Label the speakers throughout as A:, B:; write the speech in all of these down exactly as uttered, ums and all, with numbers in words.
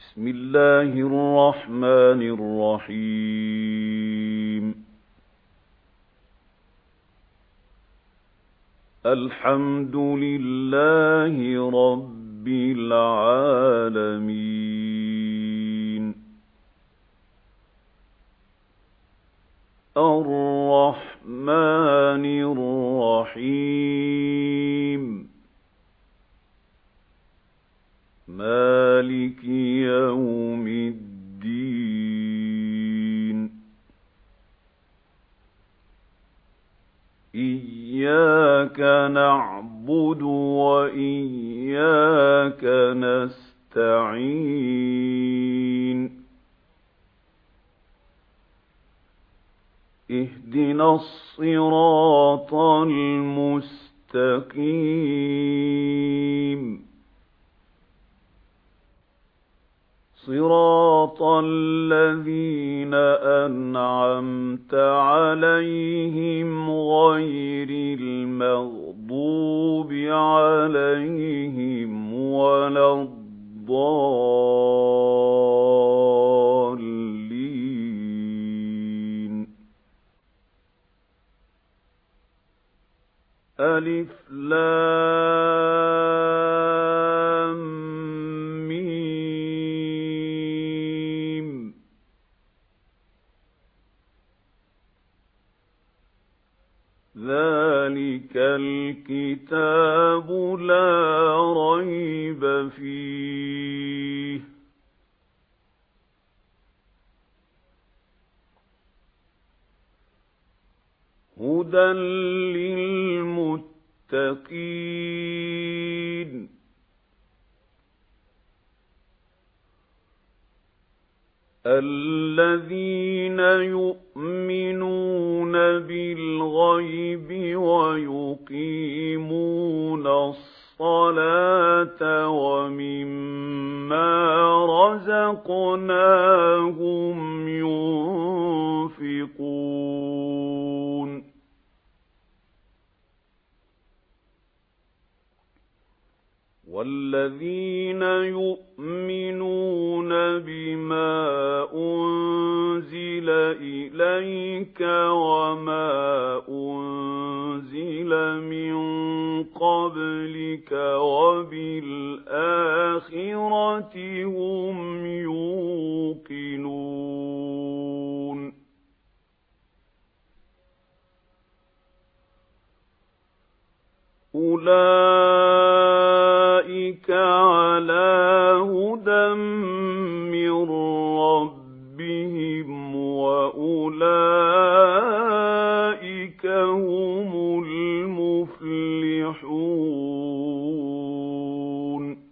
A: بسم الله الرحمن الرحيم الحمد لله رب العالمين الرحمن الرحيم مالك يوم الدين إياك نعبد وإياك نستعين اهدنا الصراط المستقيم صراط الذين أنعمت عليهم غير المغضوب عليهم ولا الضالين ألف لام ذلك الكتاب لا ريب فيه هدى للمتقين الذين يؤمنون بالغيب ويقيمون الصلاة ومما رزقناهم ينفقون والذين يؤمنون بما أنزل إليك وما أنزل من قبلك وبالآخرة هم يوقنون أولئك على هدى من ربهم وأولئك هم المفلحون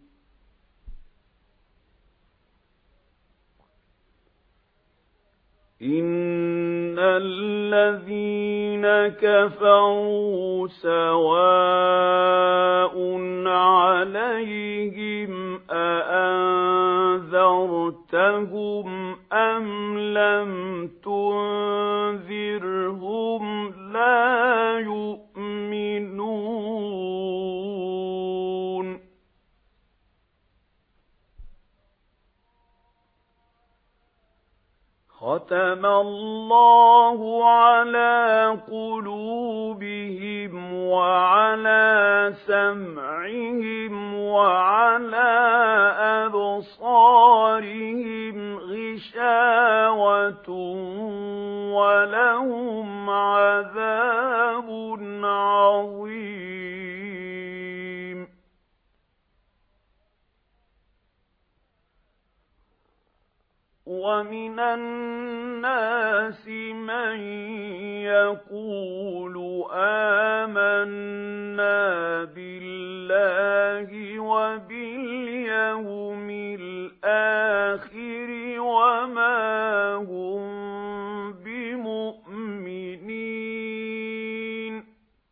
A: إن الذين كفروا سواء عليهم أأنذرتهم أم لم تنذرهم لا يؤمنون ختم الله على قلوبهم وعلى سمعهم وعلى أبصارهم غشاوة ولهم عذاب عظيم ومن الناس من يقول آمنا بالله وباليوم الآخر وما هم بمؤمنين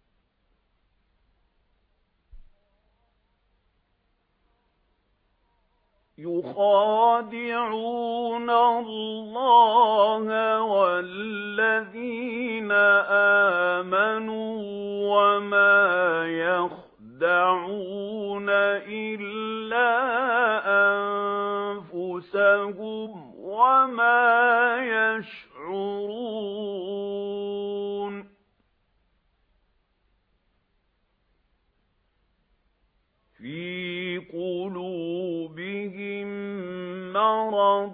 A: يخادعون الله والذين آمنوا وما يخدعون إلا أنفسهم لَهُمْ وَمَا يَشْعُرُونَ فِي قُلُوبِهِم مَّرَضٌ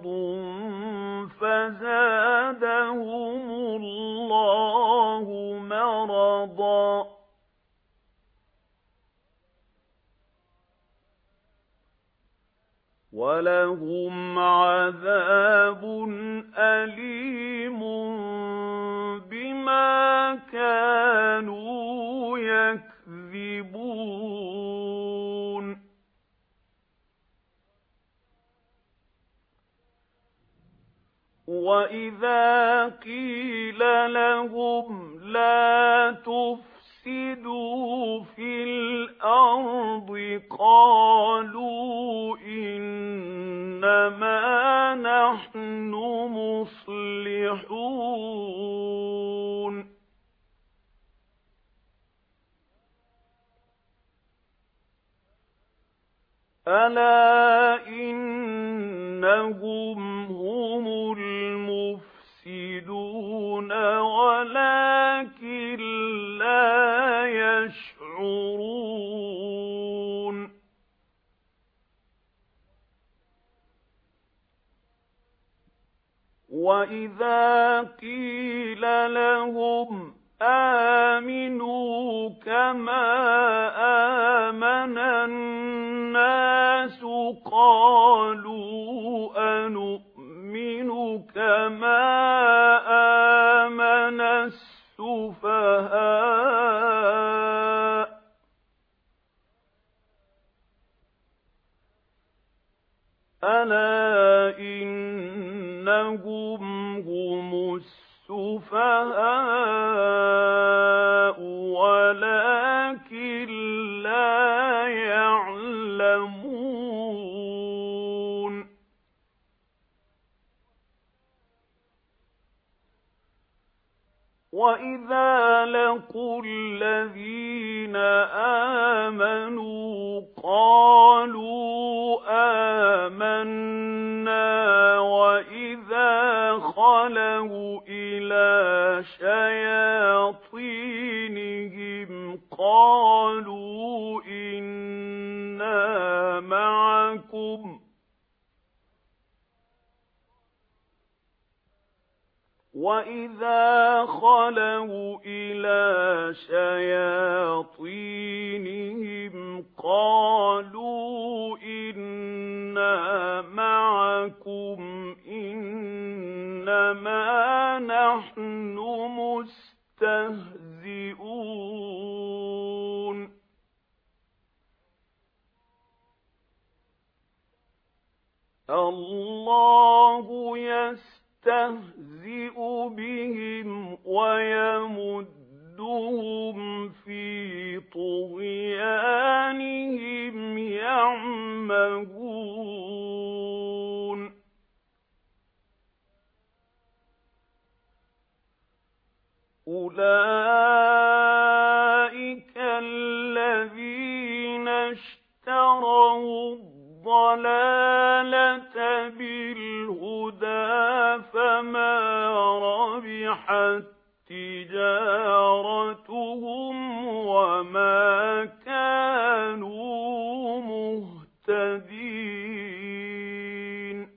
A: فَزَادَهُمُ اللَّهُ مَرَضًا وَلَهُمْ عَذَابٌ أَلِيمٌ بِمَا كَانُوا يَكْذِبُونَ وَإِذَا قِيلَ لَهُمْ لَا تُفْسِدُوا فِي الْأَرْضِ قَالُوا إِنَّمَا نَحْنُ مُصْلِحُونَ أَلَا إِنَّهُمْ هُمُ الْمُفْسِدُونَ وَلَكِن لَّا يَشْعُرُونَ وَإِذَا قِيلَ لَهُمْ آمِنُوا كَمَا آمَنَ النَّاسُ قَالُوا أَنُؤْمِنُ كَمَا آمَنَ السُّفَهَاءُ أَلَا إِنَّهُمْ هُمُ السُّفَهَاءُ وَلَكِن لَّا يَعْلَمُونَ وَإِذَا لَقُوا الَّذِينَ آمَنُوا قَالُوا آمَنَّا وَإِذَا خَلَوْا إِلَىٰ شَيَاطِينِهِمْ قَالُوا إِنَّا مَعَكُمْ وَإِذَا خَلَوْا إِلَىٰ شَيَاطِينِهِمْ قَالُوا إِنَّا مَعَكُمْ إِنَّمَا نَحْنُ مُسْتَهْزِئُونَ اللَّهُ يَسْتَهْزِئُ بِهِمْ وَيَمُدُّهُمْ فِي طُغْيَانِهِمْ يَعْمَهُونَ أُولَئِكَ الَّذِينَ اشْتَرَوُا الضَّلَالَةَ بِالْهُدَىٰ فَمَا رَبِحَتْ تِجَارَتُهُمْ وَمَا كَانُوا مُهْتَدِينَ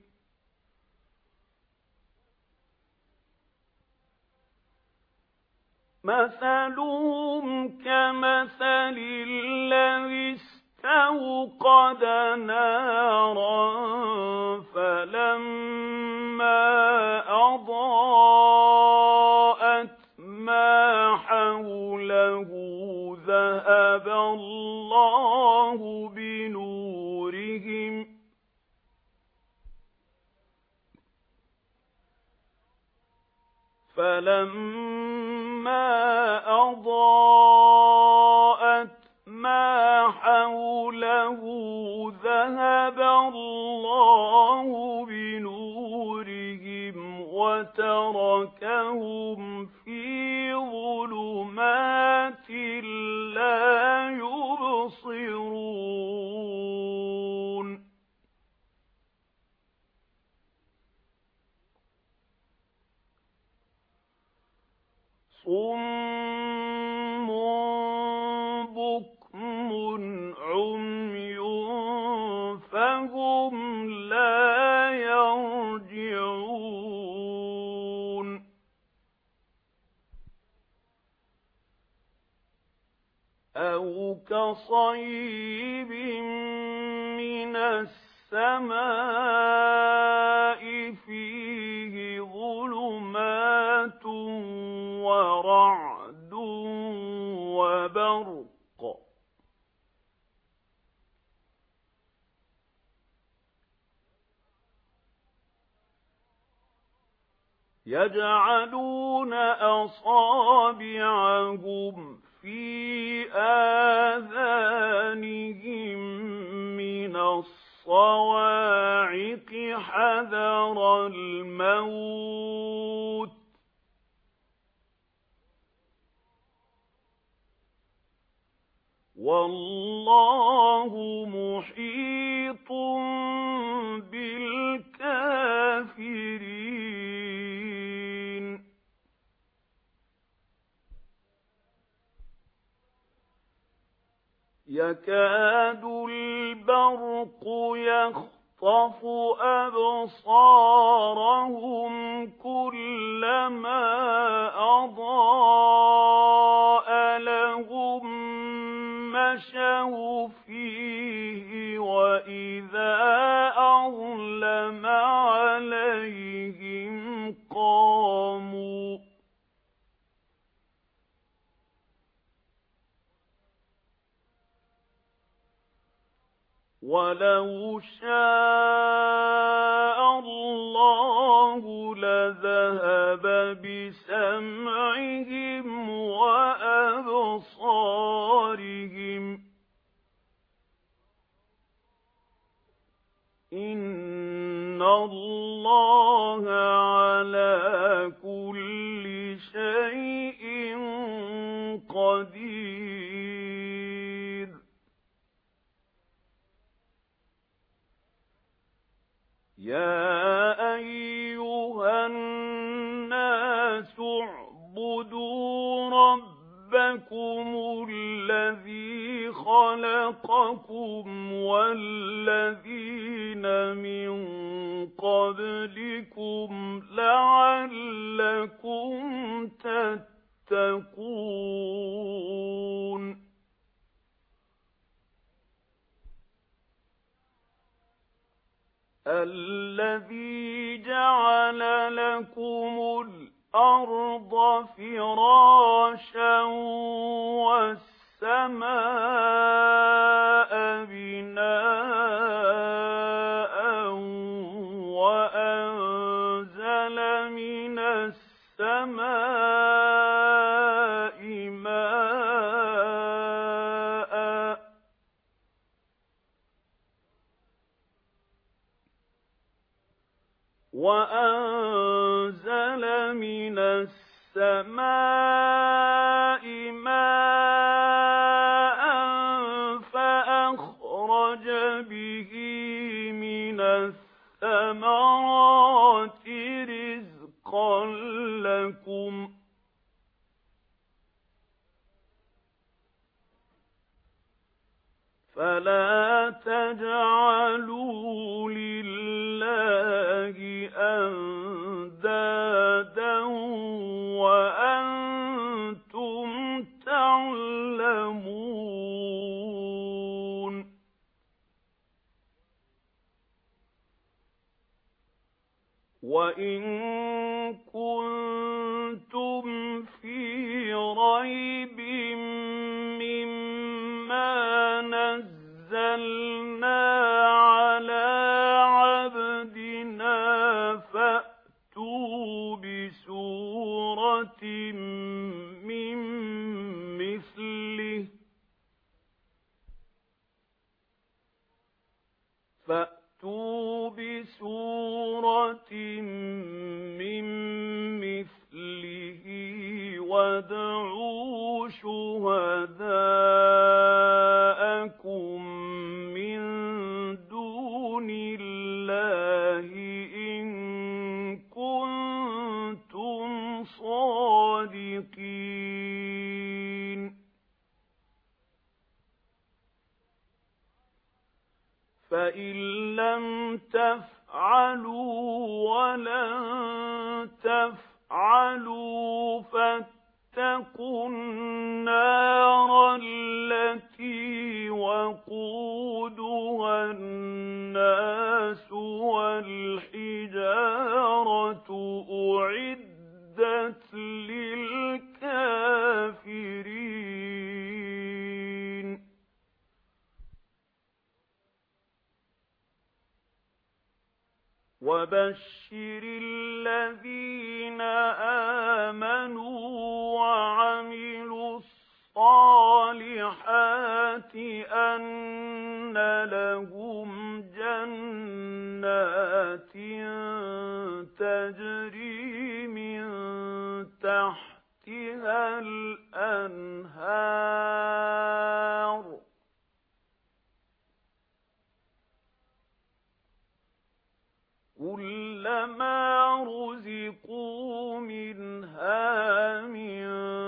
A: مَثَلُهُمْ كَمَثَلِ الَّذِي اسْتَوْقَدَ نَارًا فَلَمَّا أَضَاءَتْ مَا حَوْلَهُ ذَهَبَ اللَّهُ بِنُورِهِمْ فَلَمَّا أَضَاءَتْ مَا حَوْلَهُ ذَهَبَ اللَّهُ بِنُورِهِمْ وَتَرَكَهُمْ فِي ظُلُمَاتٍ لَّا يُبْصِرُونَ كَصَيِّبٍ مِّنَ السَّمَاءِ فِيهِ ظُلُمَاتٌ وَرَعْدٌ وَبَرْقٌ يَجْعَلُونَ أَصَابِعَهُمْ فِي آذَانِهِم مِّنَ الصَّوَاعِقِ حَذَرَ الْمَوْتِ ۚ وَاللَّهُ مُحِيطٌ بِالْكَافِرِينَ. يَكَادُ الْبَرْقُ يَخْطَفُ أَبْصَارَهُمْ كُلَّمَا أَضَاءَ لَهُم مَّشَوْا فِيهِ وَإِذَا أَظْلَمَ عَلَيْهِمْ قَامُوا ۚ وَلَوْ شَاءَ اللَّهُ لَذَهَبَ بِسَمْعِهِمْ وَأَبْصَارِهِمْ ۚ إِنَّ اللَّهَ عَلَى كُلِّ شَيْءٍ قَدِيرٌ. يَا أَيُّهَا النَّاسُ اعْبُدُوا رَبَّكُمُ الَّذِي خَلَقَكُمْ وَالَّذِينَ مِن قَبْلِكُمْ لَعَلَّكُمْ تَتَّقُونَ. الَّذِي جَعَلَ لَكُمُ الْأَرْضَ فِرَاشًا وَالسَّمَاءَ بِنَاءً وَأَنزَلَ مِنَ السَّمَاءِ مَاءً وَأَنزَلَ مِنَ السَّمَاءِ مَاءً فَأَخْرَجَ بِهِ مِنَ الثَّمَرَاتِ رِزْقًا لَّكُمْ ۖ فَلَا تَجْعَلُوا لِلَّهِ أَندَادًا وَأَنتُمْ تَعْلَمُونَ. وَإِن كُنتُمْ فِي رَيْبٍ مِّمَّا نَزَّلْنَا عَلَىٰ عَبْدِنَا فَأْتُوا بِسُورَةٍ مِّن مِّثْلِهِ فَأْتُوا بِسُورَةٍ مِّن مِّثْلِهِ وَادْعُوا شُهَدَاءَكُم مِّن دُونِ اللَّهِ إِن كُنتُمْ صَادِقِينَ. فَإِن لَّمْ تَفْعَلُوا وَلَن تَفْعَلُوا فَاتَّقُوا واتقوا النار التي وقودها الناس والحجارة أعدت للكافرين وبشر الذين آمنوا وعملوا الصالحات أن لهم جنات تجري من تحتها الأنهار كلما رزقوا منها من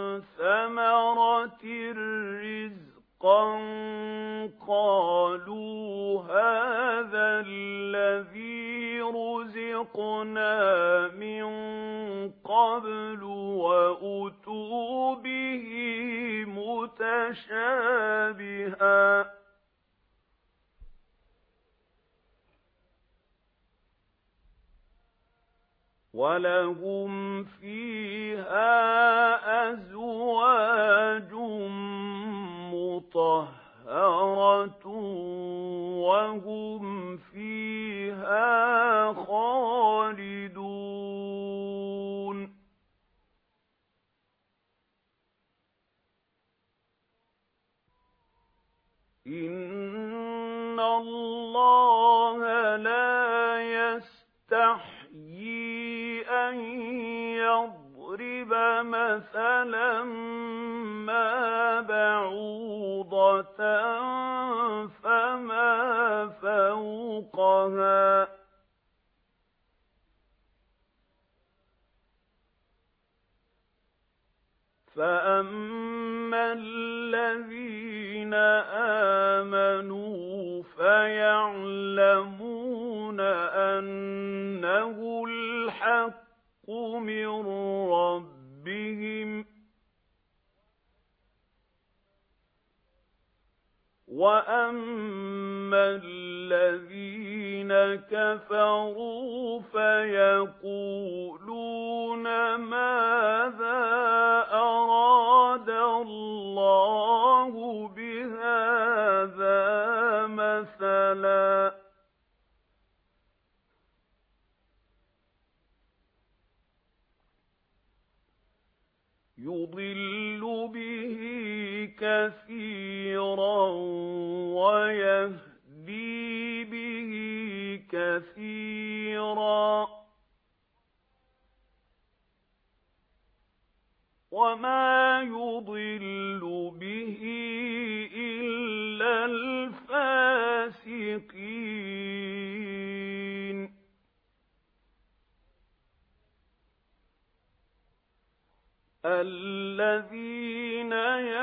A: ثمرة رزقا قالوا هذا الذي رزقنا من قبل وأتوا به متشابها وَلَهُمْ فِيهَا أَزْوَاجٌ مُطَهَّرَةٌ وَهُمْ فِيهَا خَالِدُونَ إِنَّ اللَّهَ لَا يَسْتَحْيِي أَن يَضْرِبَ مَثَلًا مَّا بَعُوضَةً فَمَا فَوْقَهَا فَأَمَّا الَّذِينَ آمَنُوا فَيَعْلَمُونَ أَنَّهُ الْحَقُّ مِنْ رَبِّهِمْ وَأَمَّا الَّذِينَ كَفَرُوا فَيَقُولُونَ مَاذَا أَرَادَ اللَّهُ بِهَذَا مَثَلًا يُضِلُّ بِهِ كَثِيرًا وَيَهْدِي بِهِ كَثِيرًا وَمَا يُضِلُّ بِهِ إِلَّا الْفَاسِقِينَ الَّذِينَ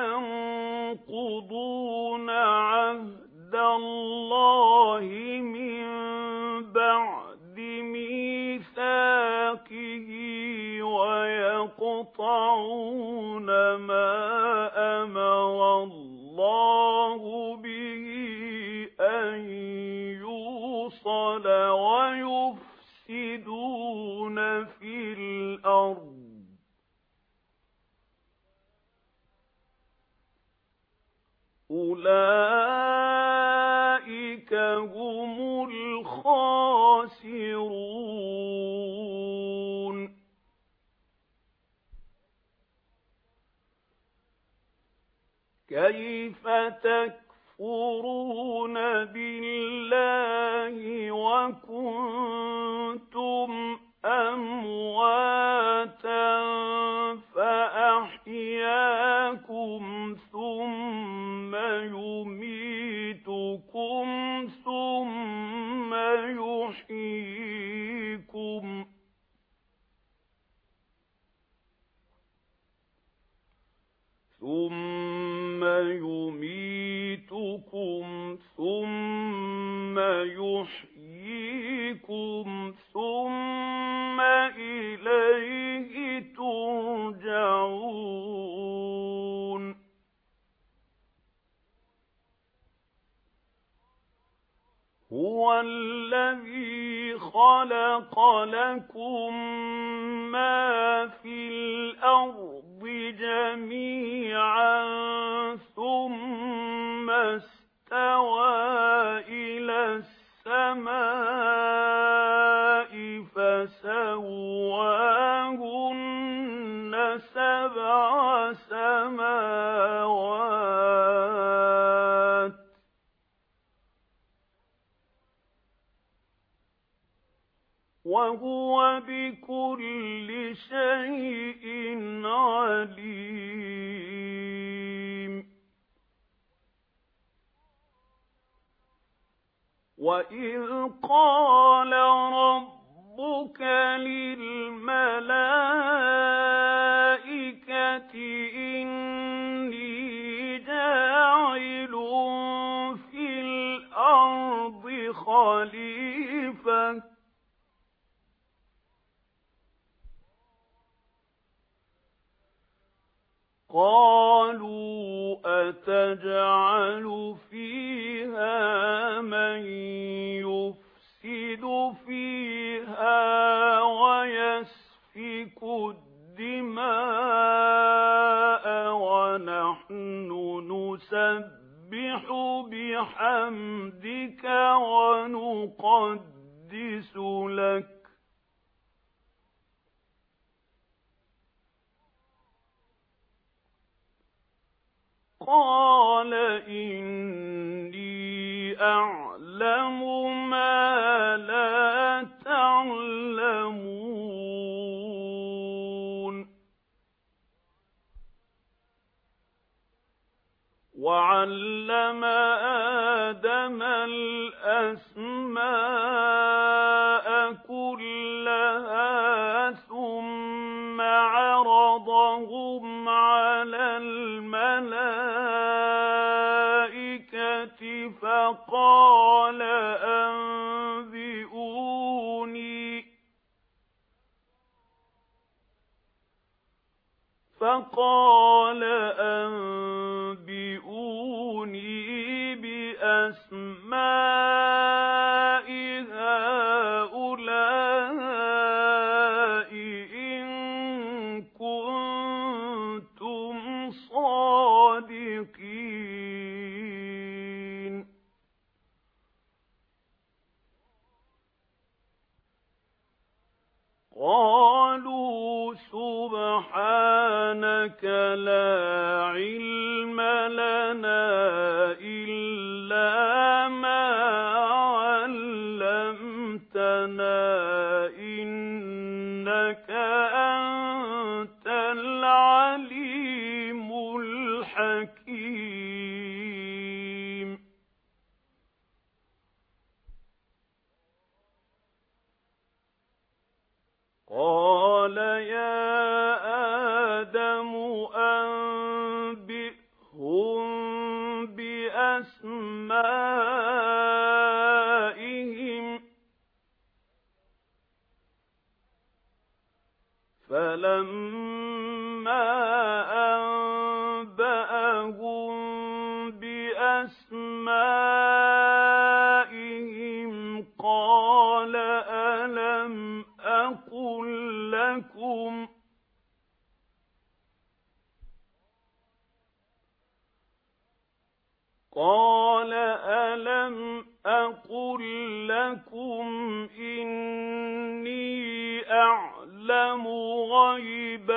A: يَنقُضُونَ عَهْدَ اللَّهِ مِن بَعْدِ مِيثَاقِهِ وَيَقْطَعُونَ مَا أَمَرَ اللَّهُ بِهِ أَن يُوصَلَ وَيُفْسِدُونَ فِي الْأَرْضِ أُولَئِكَ هُمُ الْخَاسِرُونَ كَيْفَ تَكْفُرُونَ بِاللَّهِ وَكُنتُمْ أَمْوَاتًا فَأَحْيَاكُمْ ثُمَّ يُمِيتُكُمْ ثُمَّ يُحْيِيكُمْ ثُمَّ يُمِيتُكُمْ ثُمَّ يُحْيِيكُمْ ثُمَّ إِلَيْهِ تُرْجَعُونَ هُوَ الَّذِي خَلَقَ لَكُم مَّا فِي الْأَرْضِ جَمِيعًا ثُمَّ اسْتَوَىٰ إِلَى السَّمَاءِ فَسَوَّاهُنَّ سَبْعَ سَمَاوَاتٍ وَهُوَ بِكُلِّ شَيْءٍ عَلِيمٌ وَإِذْ قَالَ رَبُّكَ لِلْمَلَائِكَةِ إِنِّي جَاعِلٌ فِي الْأَرْضِ خَلِيفَةً قَالُوا أَتَجْعَلُ فِيهَا مَن يُفْسِدُ فِيهَا وَيَسْفِكُ الدِّمَاءَ وَنَحْنُ نُسَبِّحُ بِحَمْدِكَ وَنُقَدِّسُ لَكَ قَالَ إِنِّي أَعْلَمُ مَا لَا تَعْلَمُونَ وَعَلَّمَ آدَمَ الْأَسْمَاءَ كُلَّهَا ثُمَّ عَرَضَهُمْ عَلَى الْمَلَائِكَةِ فَقَالَ أَنبِئُونِي فَقَالَ أَنبِئُونِي بِأَسْمَاءِ هَؤُلَاءِ إِن كُنتُمْ صَادِقِينَ قَالُوا سُبْحَانَكَ لَا عِلْمَ لَنَا إِلَّا مَا عَلَّمْتَنَا إِنَّكَ أَنتَ الْعَلِيمُ الْحَكِيمُ قَالَ يَا آدَمُ أَنبِئْهُم بِأَسْمَائِهِمْ فَلَمَّا أَنبَأَهُم بِأَسْمَائِهِمْ قَالَ أَلَمْ أَقُل لَّكُمْ قَالَ أَلَمْ أَقُل لَّكُمْ إِنِّي أَعْلَمُ غَيْبَ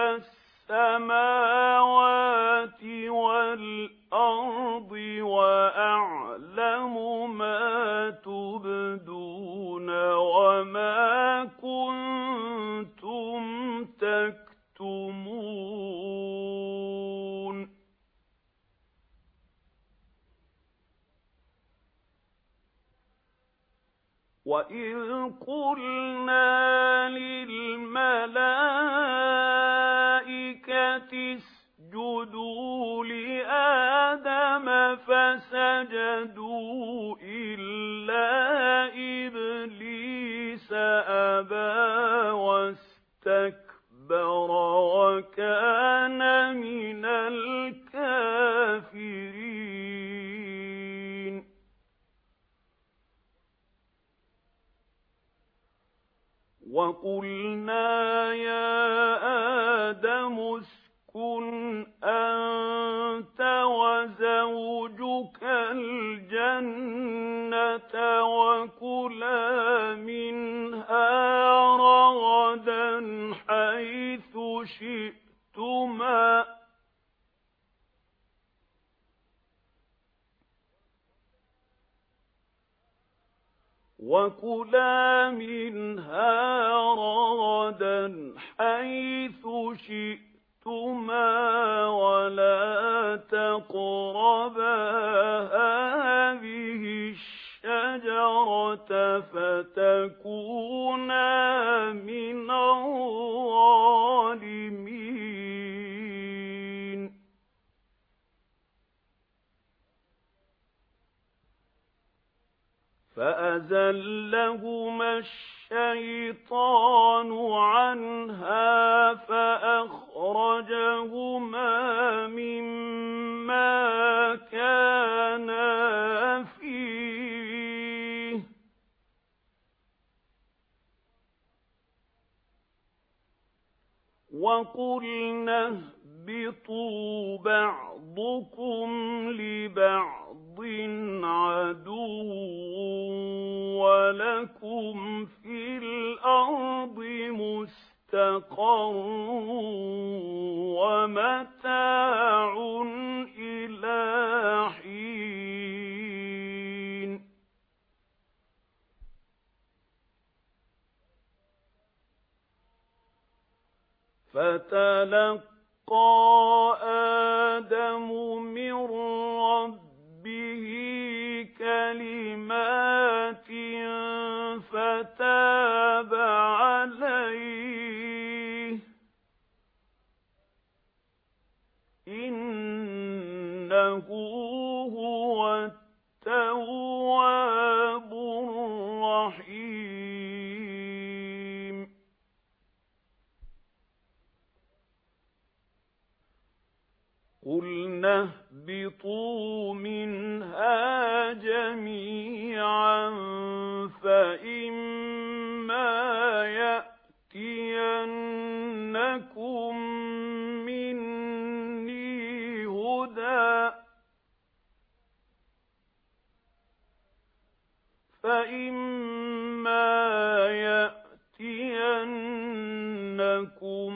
A: السَّمَاوَاتِ وَالْأَرْضِ وَأَعْلَمُ مَا تُبْدُونَ وَمَا كُنتُمْ تَكْتُمُونَ وَإِذْ قُلْنَا لِلْمَلَائِكَةِ اسْجُدُوا لِآدَمَ فَسَجَدُوا إِلَّا إِبْلِيسَ أَبَىٰ وَاسْتَكْبَرَ وَكَانَ مِنَ الْكَافِرِينَ وَقُلْنَا يَا آدَمُ اسْكُنْ أَنْتَ وَزَوْجُكَ الْجَنَّةَ وَكُلَا مِنْهَا رَغَدًا حَيْثُ شِئْتُمَا وَكُلَا مِنْهَا رَغَدًا حَيْثُ شِئْتُمَا وَلَا تَقْرَبَا هَٰذِهِ الشَّجَرَةَ فَتَكُونَا مِنَ الظَّالِمِينَ فَأَزَلَّهُمَا الشَّيْطَانُ عَنْهَا فَأَخْرَجَهُمَا مِمَّا كَانَا فِيهِ وَقُلْنَا اهْبِطُوا بَعْضُكُمْ لِبَعْضٍ عَدُوٌّ وَلَكُمْ فِي الْأَرْضِ مُسْتَقَرٌّ وَمَتَاعٌ إِلَىٰ حِينٍ فَتَلَقَّىٰ آدَمُ مِن رَّبِّهِ كَلِمَاتٍ فَتَابَ عَلَيْهِ إِنَّهُ هُوَ التَّوَّابُ الرَّحِيمُ قُلْنَا اهْبِطُوا مِنْهَا جَمِيعًا فَإِمَّا يَأْتِيَنَّكُم مِّنِّي هُدًى فَإِمَّا يَأْتِيَنَّكُم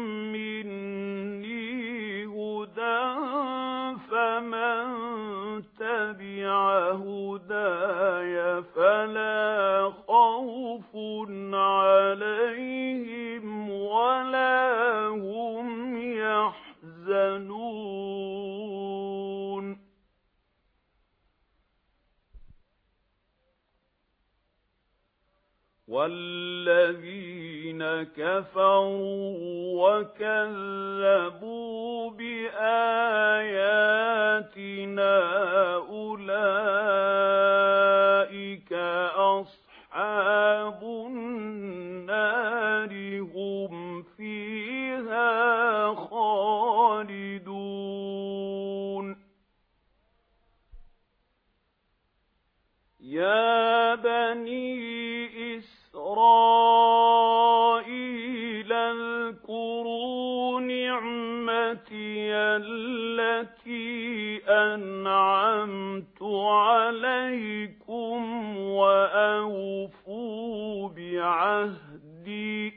A: مِّنِّي هُدًى فَمَن تَبِعَ هُدَايَ فَلَا خَوْفٌ عَلَيْهِمْ وَلَا هُمْ يَحْزَنُونَ وَالَّذِينَ كَفَرُوا وَكَذَّبُوا بِآيَاتِنَا أُولَٰئِكَ أَصْحَابُ النَّارِ هُمْ فِيهَا خَالِدُونَ يَا بَنِي إِسْرَائِيلَ اذْكُرُوا نِعْمَتِيَ الَّتِي أَنْعَمْتُ عَلَيْكُمْ وَأَوْفُوا بِعَهْدِي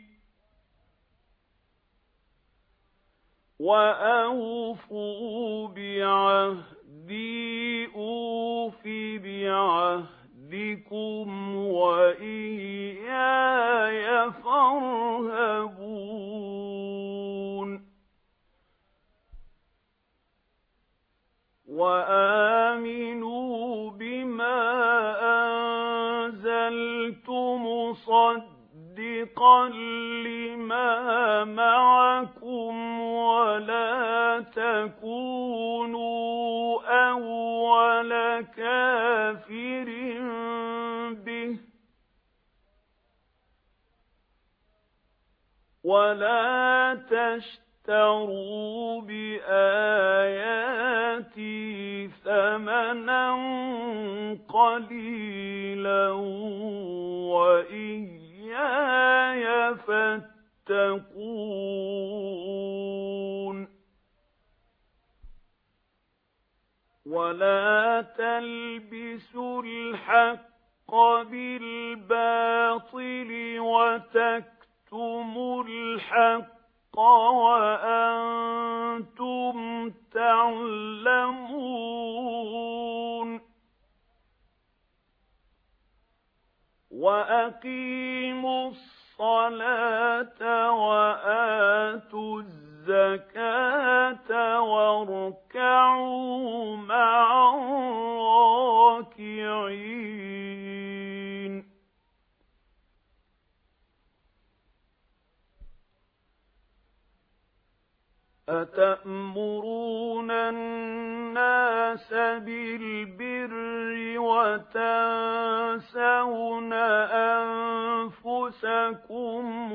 A: وَأَوْفُوا بِعَهْدِي أُوفِ بِعَهْدِكُمْ وَإِيَّايَ فَارْهَبُونِ وَآمِنُوا بِمَا أَنزَلْتُ مُصَدِّقًا لِّمَا مَعَكُمْ وَلَا تَكُونُوا أَوَّلَ كَافِرٍ بِهِ وَلَا تَشْتَرُوا بِآيَاتِي ثَمَنًا قَلِيلًا وَإِيَّايَ فاتقون ولا تلبسوا الحق بالباطل وتكتموا الحق وأنتم تعلمون وأقيموا الصلاة وآتوا الزكاة واركعوا مع الراكعين أتأمرون الناس بالبر وتنسون أنفسكم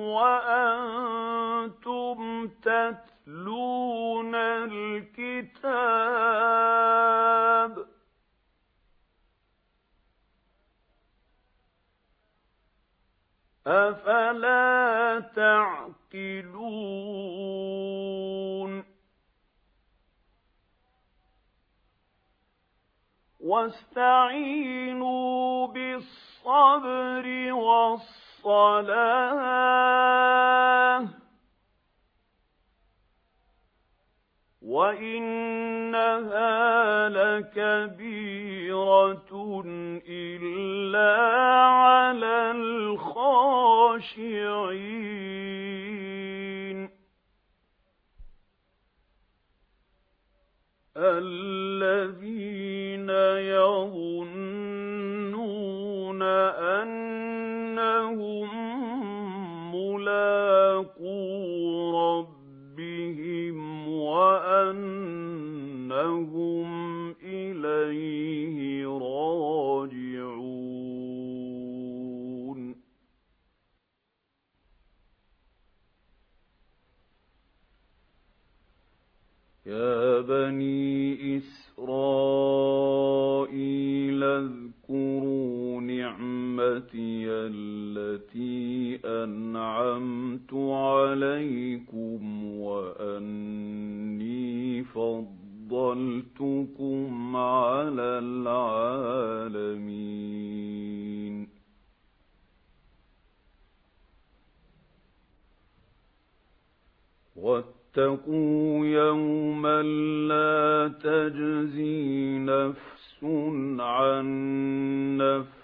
A: وأنتم تتلون الكتاب أفلا تعقلون واستعينوا بالصبر والصلاة وإنها لكبيرة إلا على الخاشعين الذين يظنون أنهم ملاقو ربهم وأنهم إليه راجعون يا بني إسرائيل اذكروا نعمتي التي أنعمت عليكم وأني فضلتكم على العالمين واتقوا يوما لا تجزي نفس عن نفس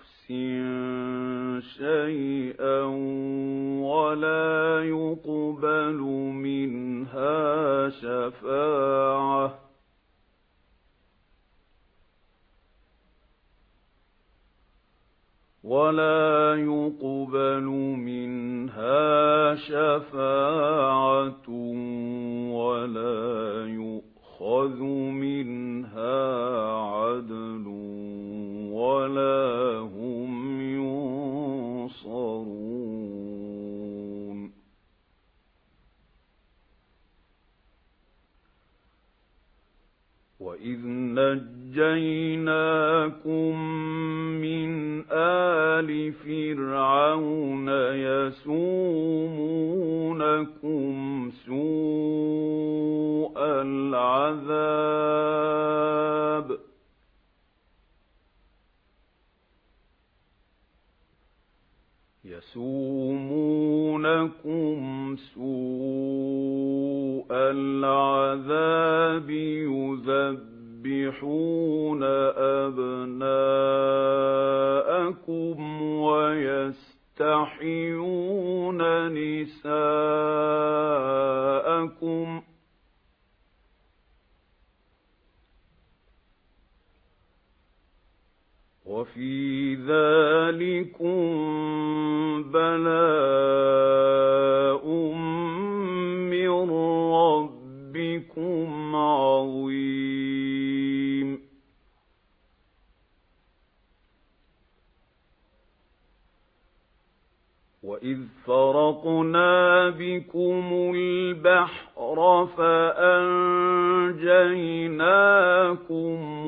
A: شيئا ولا يقبل منها شفاعة ولا يقبل منها شفاعة ولا يؤخذ منها عدل ولا هم ينصرون وإذ نجيناكم من آل فرعون يسومونكم سوء العذاب يسومونكم سوء العذاب يذبحون أبناءكم ويستحيون نساءكم وفي ذلكم بلاء من ربكم عظيم وإذ فرقنا بكم البحر فأنجيناكم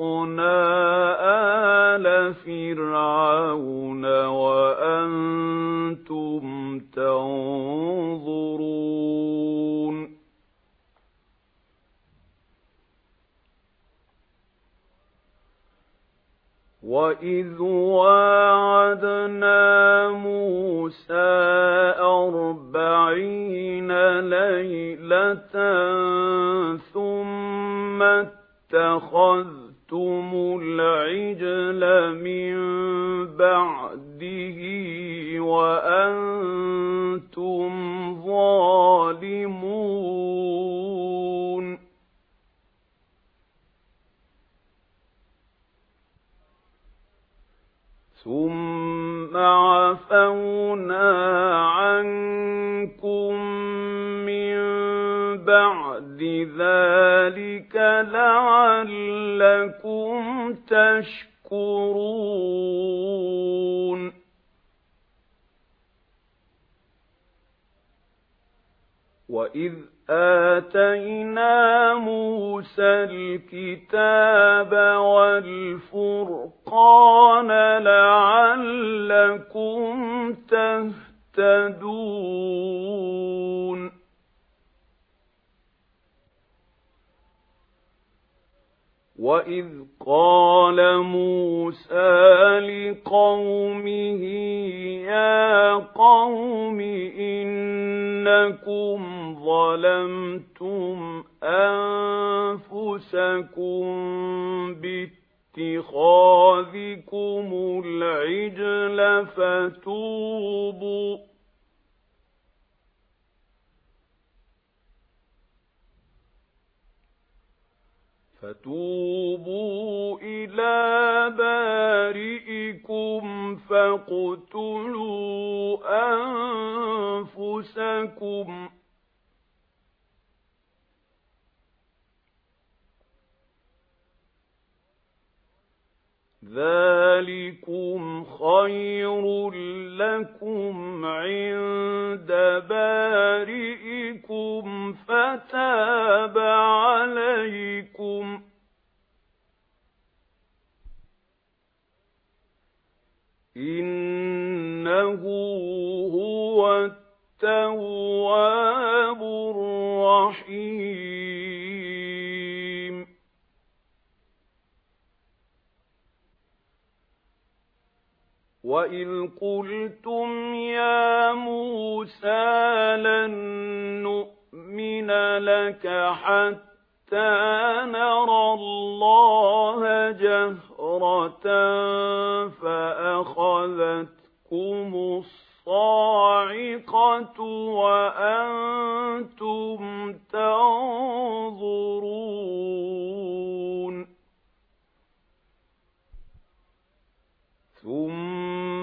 A: وأغرقنا آل فرعون وأنتم وَإِذْ وَاعَدْنَا مُوسَىٰ أَرْبَعِينَ لَيْلَةً ثُمَّ اتَّخَذْتُمُ الْعِجْلَ مِن بَعْدِهِ وَأَنتُمْ ظَالِمُونَ ثُمَّ عَفَوْنَا عَنكُم مِّن بَعْدِ ذَلِكَ لَعَلَّكُمْ تَشْكُرُونَ وَإِذْ آتَيْنَا مُوسَى الْكِتَابَ وَالْفُرْقَانَ لَعَلَّكُمْ تَهْتَدُونَ وَإِذْ قَالَ مُوسَى لِقَوْمِهِ يَا قَوْمِ إِنَّكُمْ ظَلَمْتُمْ أَنفُسَكُمْ بِاتِّخَاذِكُمُ الْعِجْلَ فَتُوبُوا فَتُوبُوا إِلَى بَارِئِكُمْ فَاقْتُلُوا أَنفُسَكُمْ ذَلِكُمْ خَيْرٌ لَكُمْ عِندَ بَارِئِكُمْ فَتَابَ عَلَيْكُمْ إِنَّهُ هُوَ التَّوَّابُ الرَّحِيمُ وَإِذْ قُلْتُمْ يَا مُوسَىٰ لَن نُّؤْمِنَ لَكَ حَتَّىٰ نَرَى اللَّهَ جَهْرَةً فَأَخَذَتْكُمُ الصَّاعِقَةُ وَأَنتُمْ تَنظُرُونَ ثُمَّ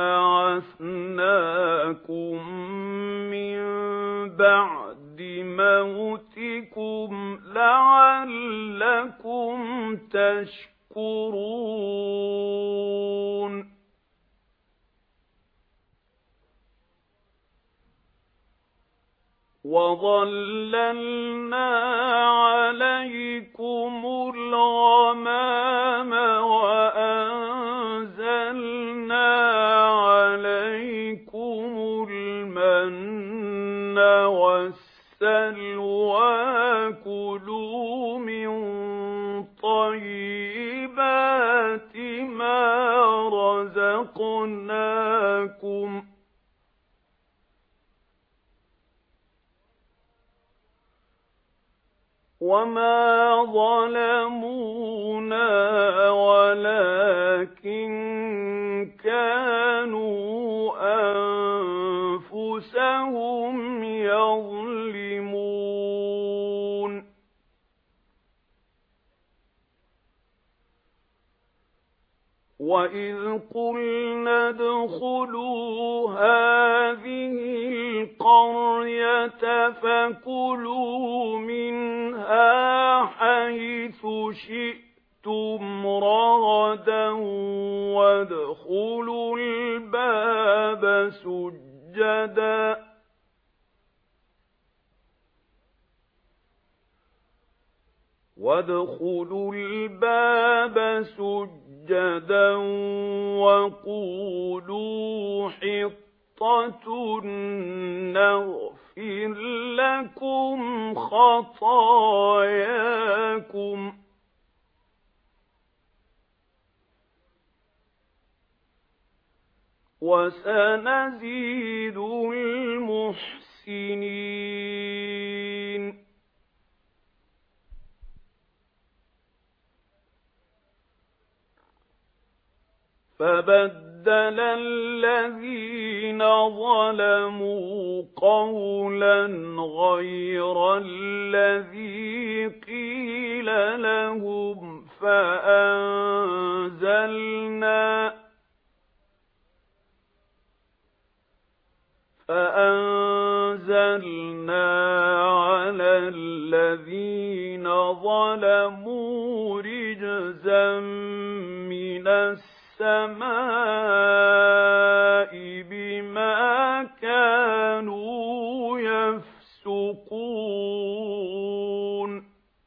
A: بَعَثْنَاكُم مِّن بَعْدِ مَوْتِكُمْ لَعَلَّكُمْ تَشْكُرُونَ وَظَلَّلْنَا عَلَيْكُمُ الْغَمَامَ وَأَنزَلْنَا عَلَيْكُمُ الْمَنَّ وَالسَّلْوَىٰ كُلُوا مِن طَيِّبَاتِ مَا رَزَقْنَاكُمْ وَمَا ظَلَمُونَا وَلَكِن كَانُوا أَنفُسَهُمْ يَظْلِمُونَ وَإِذْ قُلْنَا ادْخُلُوا هَٰذِهِ الْقَرْيَةَ فَكُلُوا مِنْهَا حَيْثُ شِئْتُمْ رَغَدًا وَادْخُلُوا الْبَابَ سُجَّدًا وَادْخُلُوا الْبَابَ سُجَّدًا وَقُولُوا حِطَّةٌ نَّغْفِرْ لَكُمْ خَطَايَاكُمْ وسنزيد المحسنين فبدل الذين ظلموا قولا غير الذي قيل لهم فأنزلنا فأنزلنا على الذين ظلموا رجزا من السماء بما كانوا يفسقون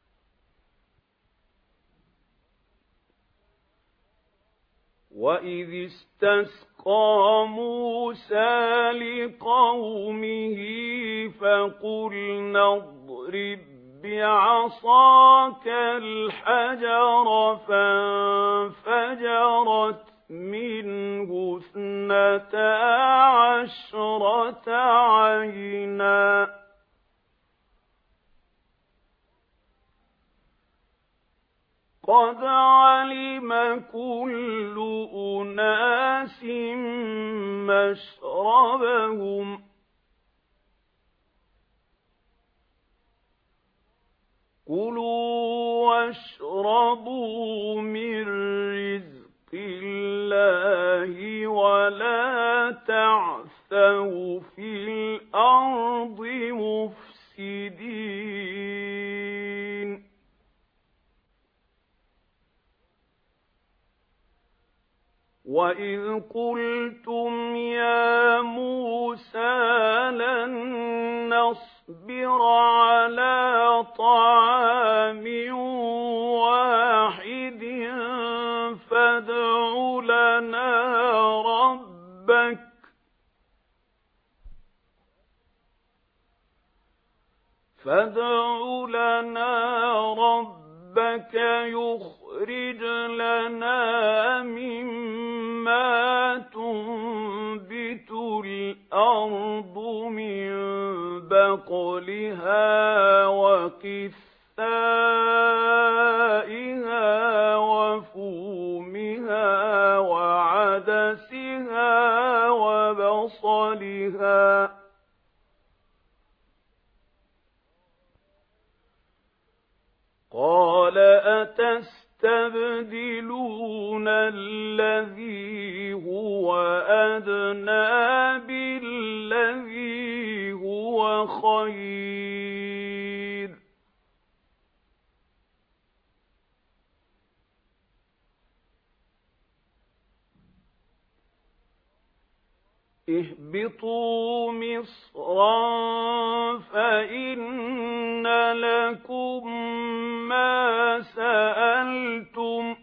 A: وإذ استسقى موسى لقومه فقلنا اضرب بعصاك الحجر فانفجرت منه اثنتا عشرة عينا قد علم كل أناس مشربهم كلوا واشربوا من رزق الله ولا تعثوا في الأرض مفسدين وَإِذْ قُلْتُمْ يَا مُوسَى لَن نَّصْبِرَ عَلَىٰ طَعَامٍ وَاحِدٍ فَادْعُ لَنَا رَبَّكَ فَادْعُ لَنَا رَبَّكَ يُخْرِجْ لَنَا مِمَّا تُنبِتُ الْأَرْضُ مِن بَقْلِهَا وَقِثَّائِهَا وَفُومِهَا وَعَدَسِهَا وَبَصَلِهَا قَالَ أَتَسْتَبْدِلُونَ الَّذِي هُوَ أَدْنَىٰ بِالَّذِي هُوَ خَيْرٌ اهْبِطُوا مِصْرًا فَإِنَّ لَكُم مَّا سَأَلْتُمْ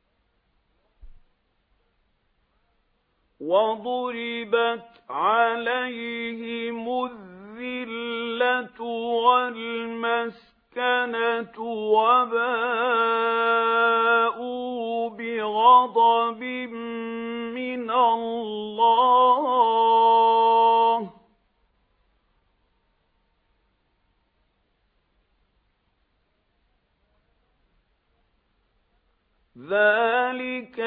A: وَضُرِبَتْ عَلَيْهِمُ الذِّلَّةُ وَالْمَسْكَنَةُ وَبَاءُوا بِغَضَبٍ مِّنَ اللَّهِ ذَلِكَ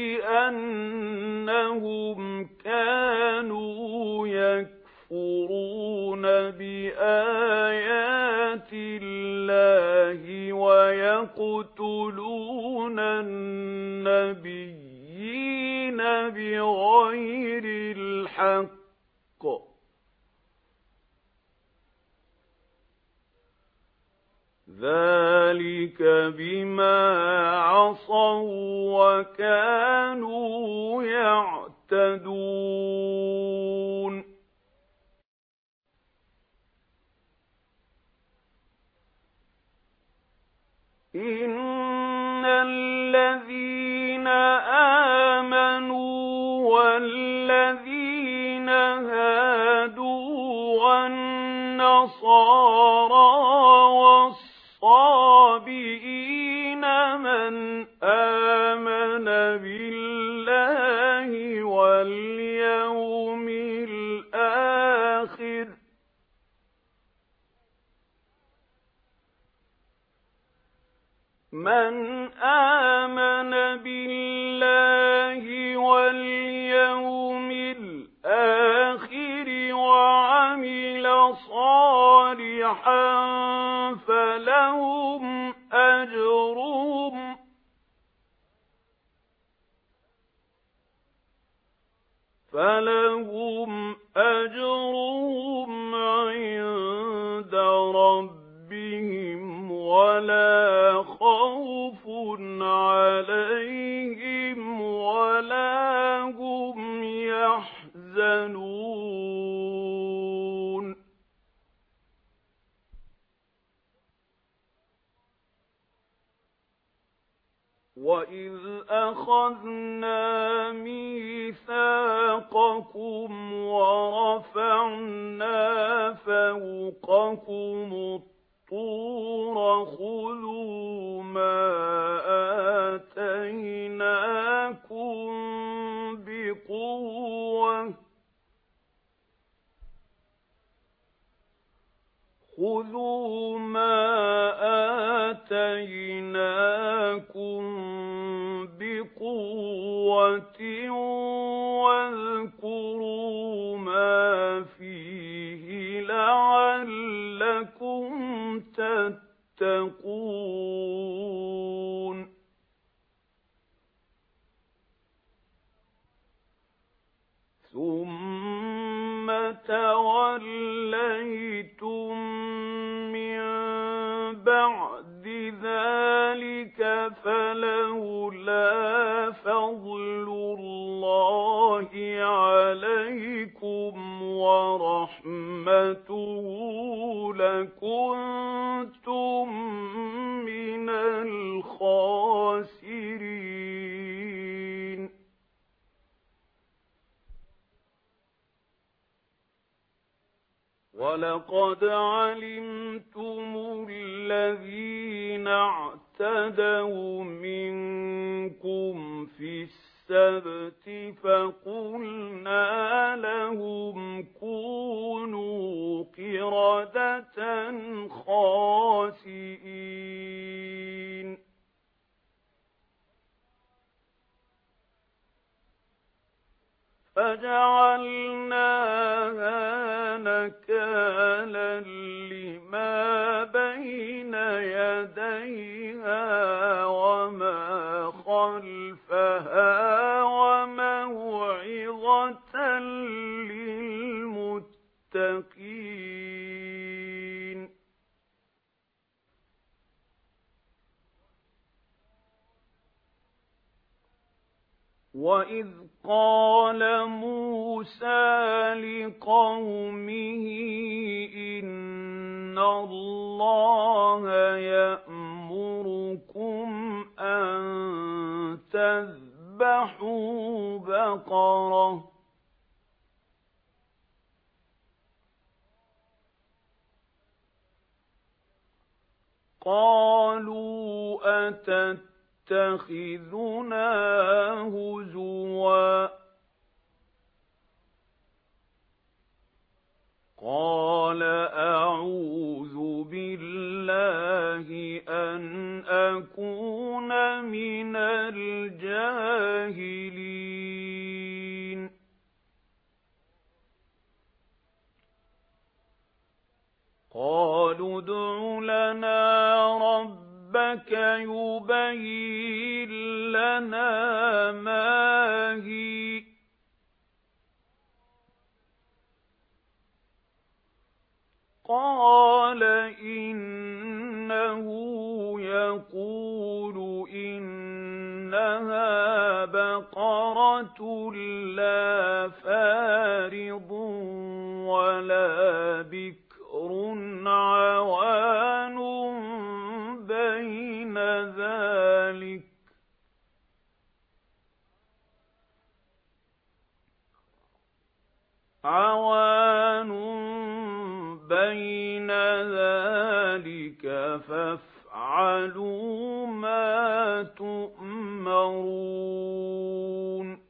A: بِأَنَّهُمْ كَانُوا يَكْفُرُونَ بِآيَاتِ اللَّهِ وَيَقْتُلُونَ النَّبِيِّينَ بِغَيْرِ الْحَقِّ ذَلِكَ بِمَا عَصَوا وَكَانُوا يَعْتَدُونَ إِنَّ الَّذِينَ آمَنُوا وَالَّذِينَ هَادُوا وَالنَّصَارَىٰ الصَّابِئِينَ مَنْ آمَنَ بِاللَّهِ وَالْيَوْمِ فلهم أجرهم عند ربهم ولا خوف عليهم ولا هم يحزنون وَإِذْ أَخَذْنَا مِيثَاقَكُمْ وَرَفَعْنَا فَوْقَكُمُ الطُّورَ خُذُوا مَا آتَيْنَاكُمْ بِقُوَّةٍ خُذُوا مَا آتَيْنَاكُمْ بِقُوَّةٍ وَاذْكُرُوا مَا فِيهِ لَعَلَّكُمْ تَتَّقُونَ ثُمَّ تَوَلَّيْتُمْ مِنْ بَعْدِ ذَلِكَ فَلَوْلَا فَضْلُ اللَّهِ عَلَيْكُمْ وَرَحْمَتُهُ لَكُنْتُمْ مِنَ الْخَاسِرِينَ وَلَقَدْ عَلِمْتُمُ الَّذِينَ اعْتَدَوْا مِنكُمْ فِي السَّبْتِ فَقُلْنَا لَهُمْ كُونُوا قِرَدَةً خَاسِئِينَ فَجَعَلْنَاهَا نَكَالًا لِمَا بَيْنَ يَدَيْهَا وَمَا خَلْفَهَا وَمَوْعِظَةً لِلْمُتَّقِينَ وَإِذْ قَالَ مُوسَى لِقَوْمِهِ إِنَّ اللَّهَ يَأْمُرُكُمْ أَن تَذْبَحُوا بَقَرَةً قَالُوا أَتَتَّخِذُنَا هُزُوًا قَالَ أَعُوذُ بِاللَّهِ أَنْ أَكُونَ مِنَ الْجَاهِلِينَ قَالُوا ادْعُ لَنَا رَبَّكَ يُبَيِّن لَّنَا مَا هِيَ قَالَ إِنَّهُ يَقُولُ إِنَّهَا بَقَرَةٌ لَّا فَارِضٌ وَلَا بِكْرٌ عَوَانٌ بَيْنَ ذَلِكَ عَوَانٌ بَيْنَ ذَلِكَ فَافْعَلُوا مَا تُؤْمَرُونَ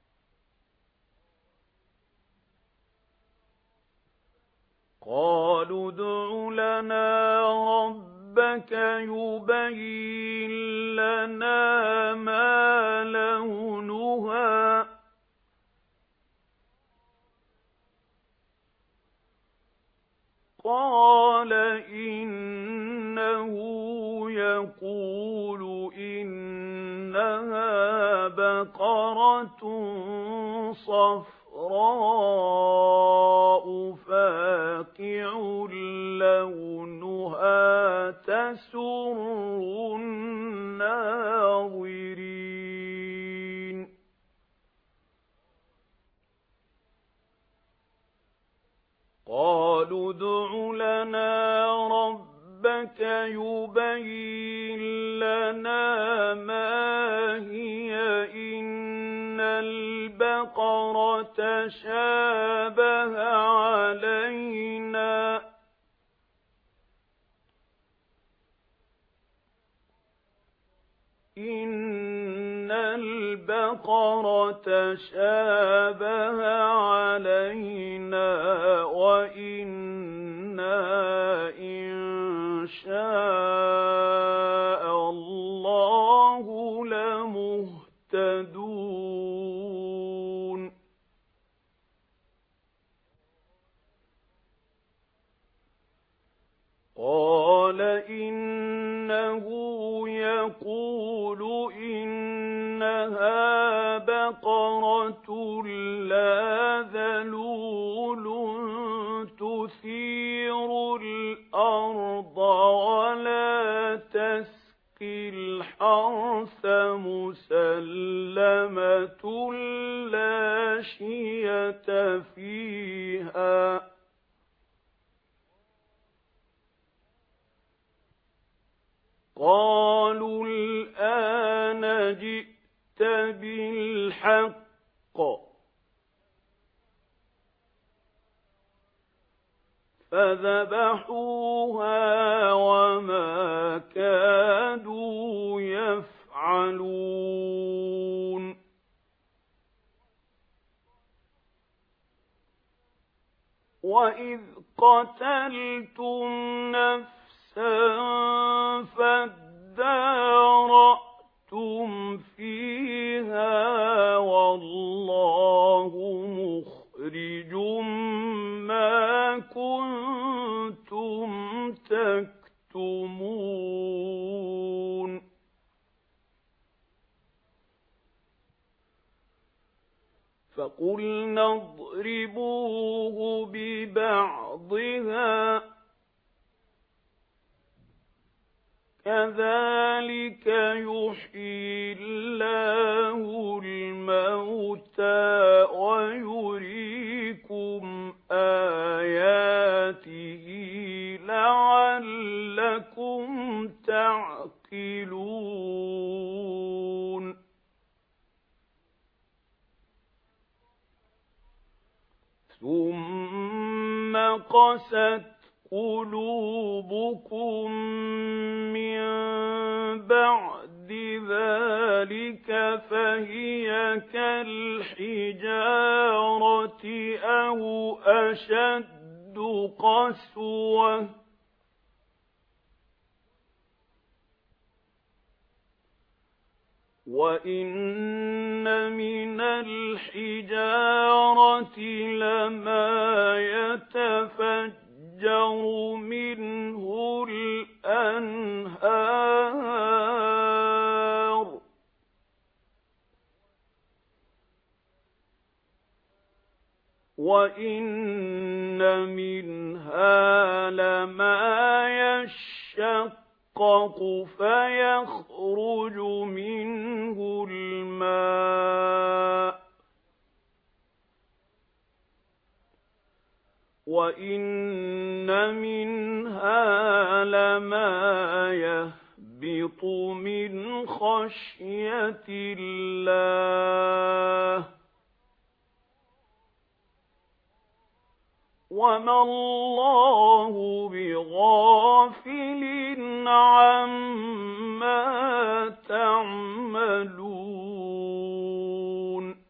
A: قَالُوا ادْعُ لَنَا رَبَّكَ يُبَيِّن لَّنَا مَا لَوْنُهَا قَالَ إِنَّهُ يَقُولُ إِنَّهَا بَقَرَةٌ صَفْرَاءُ صفراء فاقع لونها تسر الناظرين قالوا ادع لنا ربك يبين لنا ما هي إن البقرة شابه علينا إن البقرة شابه علينا وإنا إن شاء الله لمهتدون قال إنه يقول إنها بقرة لا ذلول تثير الأرض ولا تسقي الحرث مسلمة لا شية فيها قالوا الآن جئت بالحق فذبحوها وما كادوا يفعلون وإذ قتلتم نفسا فادارأتم فيها والله مخرج ما كنتم تكتمون فقلنا اضربوه ببعضها كذلك يحيي الله الموتى ويريكم آياته لعلكم تعقلون ثم قست قلوبكم من بعد ذلك فهي كالحجارة أو أشد قسوة وإن من الحجارة لما يتفجر يتفجر منه الأنهار وإن منها لما يشقق فيخرج منه الماء وَإِنَّ مِنْهَا لَمَا يَهْبِطُ مِنْ خَشْيَةِ اللَّهِ وَمَا اللَّهُ بِغَافِلٍ عَمَّا تَعْمَلُونَ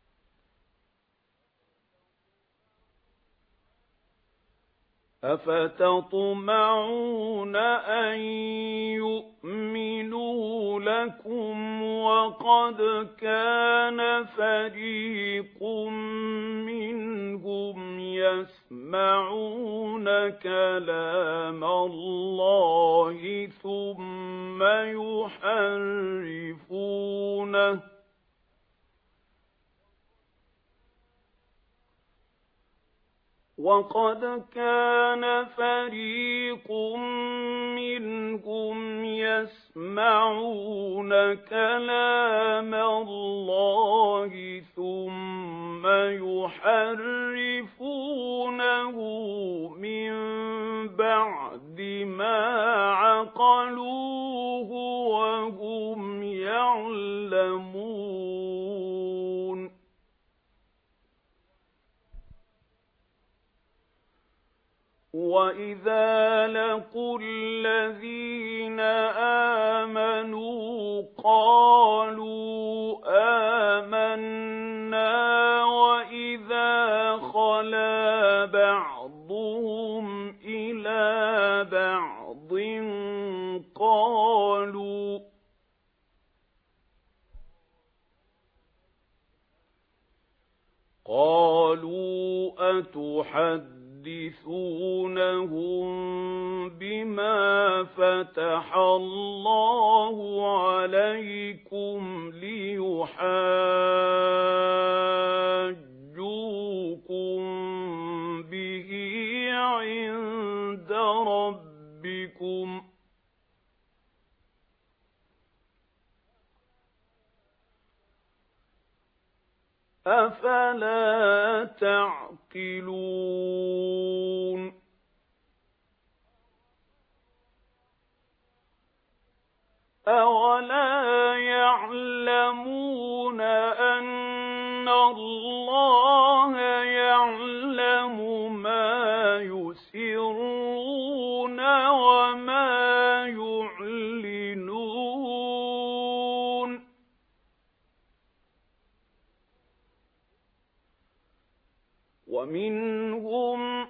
A: أَفَتَطْمَعُونَ أَن يُؤْمِنُوا لَكُمْ وَقَدْ كَانَ فَرِيقٌ مِّنْهُمْ يَسْمَعُونَ كَلَامَ اللَّهِ ثُمَّ يُحَرِّفُونَهُ وَقَدْ كَانَ فَرِيقٌ مِّنْهُمْ يَسْمَعُونَ كَلَامَ اللَّهِ ثُمَّ يُحَرِّفُونَهُ مِن بَعْدِ مَا عَقَلُوهُ وَهُمْ يَعْلَمُونَ وَإِذَا لَقُوا الَّذِينَ آمَنُوا قَالُوا آمَنَّا وَإِذَا خَلَا بَعْضُهُمْ إِلَى بَعْضٍ قَالُوا قَالُوا أَتُحَدِّثُونَهُم بِمَا فَتَحَ اللَّهُ عَلَيْكُمْ لِيُحَاجُّوكُم بِهِ عِندَ رَبِّكُمْ ۗ أَفَلَا تَعْقِلُونَ أَوَلَا يَعْلَمُونَ أَنَّ اللَّهَ يَعْلَمُ مَا يُسِرُّونَ وَمَا يُعْلِنُونَ وَمِنْهُمْ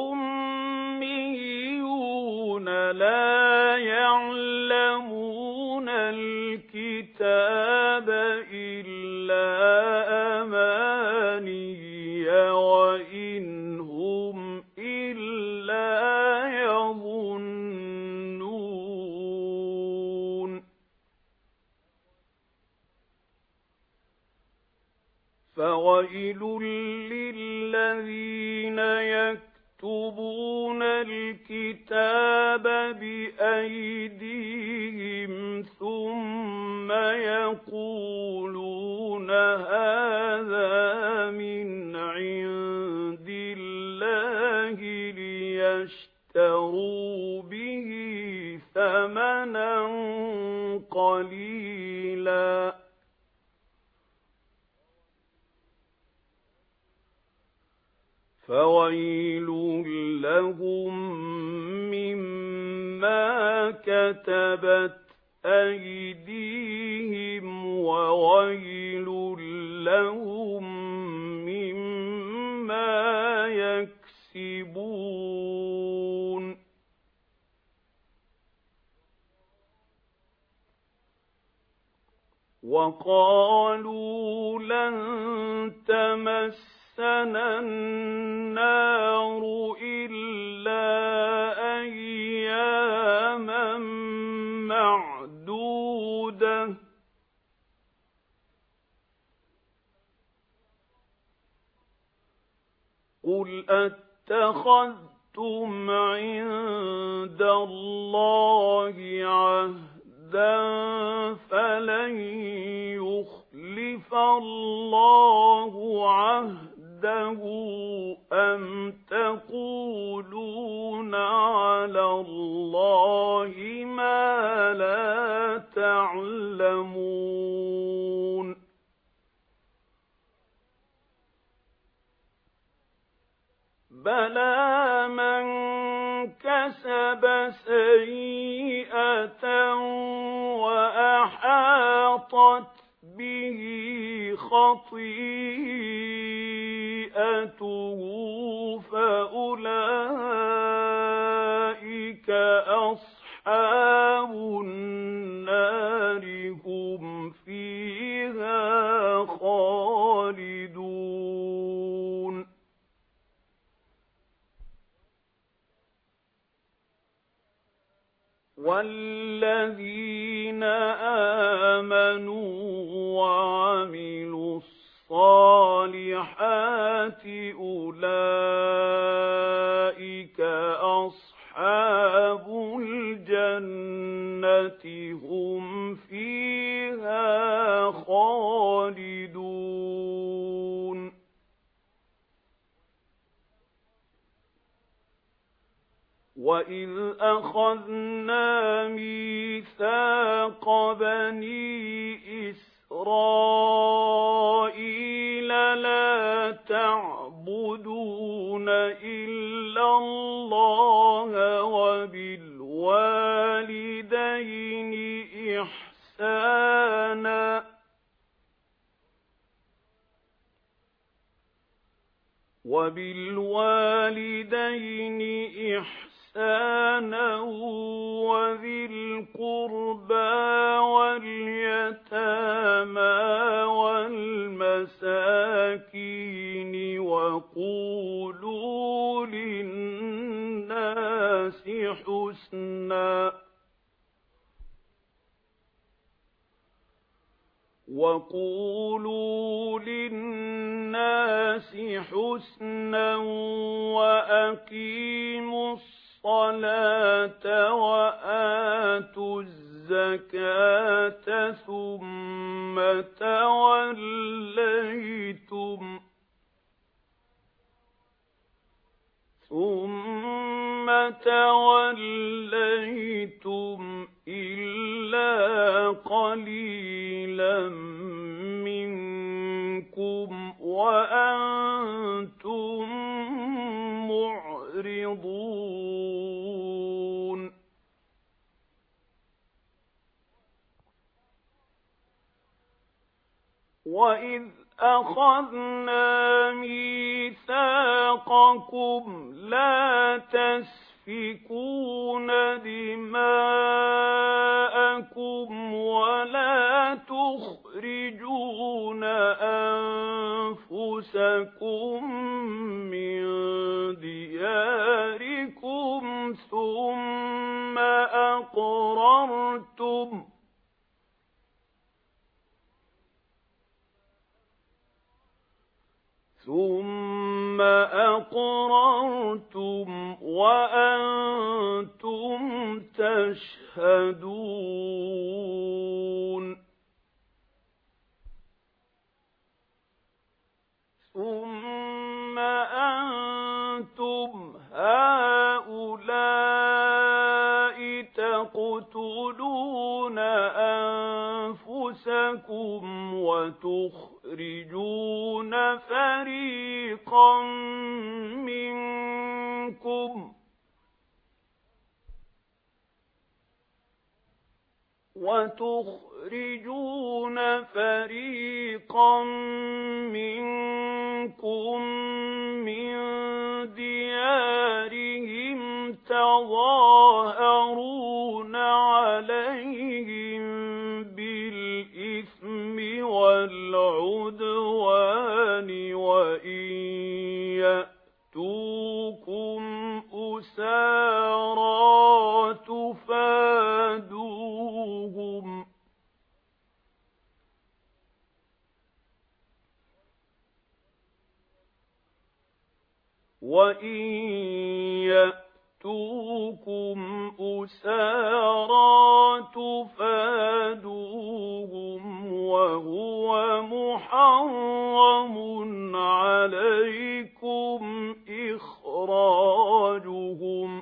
A: أُمِّيُّونَ لَا يَعْلَمُونَ الْكِتَابَ إِلَّا أَمَانِيَّ وَإِنْ هُمْ إِلَّا يَظُنُّونَ فَوَيْلٌ لِّلَّذِينَ يَكْتُبُونَ الْكِتَابَ بِأَيْدِيهِمْ ثُمَّ يَقُولُونَ هَٰذَا مِنْ عِندِ اللَّهِ لِيَشْتَرُوا بِهِ ثَمَنًا قَلِيلًا فَوَيْلٌ لَّهُم مِّمَّا كَتَبَتْ أَيْدِيهِمْ وَوَيْلٌ لَّهُم مِّمَّا يَكْسِبُونَ وَقَالُوا لَن تَمَسَّنَا النَّارُ إِلَّا أَيَّامًا مَّعْدُودَةً ۚ قُلْ أَتَّخَذْتُمْ عِندَ اللَّهِ عَهْدًا فَلَن يُخْلِفَ اللَّهُ عَهْدَهُ أَمْ تَقُولُونَ عَلَى اللَّهِ مَا لَا تَعْلَمُونَ بَلَىٰ مَن كَسَبَ سَيِّئَةً وَأَحَاطَتْ بِهِ خَطِيئَتُهُ فَأُولَٰئِكَ أَصْحَابُ النَّارِ هُمْ فِيهَا خَالِدُونَ وَالَّذِينَ آمَنُوا وَعَمِلُوا وَعَمِلُوا الصَّالِحَاتِ أُولَٰئِكَ وَإِذْ أَخَذْنَا مِيثَاقَ بَنِي إِسْرَائِيلَ لَا تَعْبُدُونَ إِلَّا اللَّهَ وَبِالْوَالِدَيْنِ إِحْسَانًا وَبِالْوَالِدَيْنِ إِحْسَانًا وَذِي الْقُرْبَى وَالْيَتَامَى وَالْمَسَاكِينِ وَقُولُوا لِلنَّاسِ حُسْنًا وَقُولُوا لِلنَّاسِ حُسْنًا وَأَقِيمُوا الصَّلَاةَ وَآتُوا الزَّكَاةَ ثُمَّ تَوَلَّيْتُمْ ثُمَّ تَوَلَّيْتُمْ إِلَّا قَلِيلًا مِنكُمْ وَأَنْتُمْ مُعْرِضُونَ وَإِذْ أَخَذْنَا مِيثَاقَكُمْ لَا تَسْفِكُونَ دِمَاءَكُمْ وَلَا تُخْرِجُونَ أَنفُسَكُمْ مِنْ دِيَارِكُمْ ثُمَّ أَقْرَرْتُمْ ثُمَّ أَقْرَرْتُمْ وَأَنْتُمْ تَشْهَدُونَ ثُمَّ أَنْتُمْ هَؤُلَاءِ تَقْتُلُونَ أَنفُسَكُمْ وَتُخْرِجُونَ فَرِيقًا مِنْكُمْ وَتُخْرِجُونَ فَرِيقًا مِنْكُمْ مِنْ دِيَارِهِمْ تَظَاهَرُونَ عَلَيْهِمْ بِالْإِثْمِ وَالْعُدْوَانِ وَإِنْ يَأْتُوكُمْ أُسَارَىٰ تُفَادُوهُمْ وَإِنْ يَأْتُوكُمْ أُسَارَىٰ تُفَادُوهُمْ وَهُوَ مُحَرَّمٌ عَلَيْكُمْ إِخْرَاجُهُمْ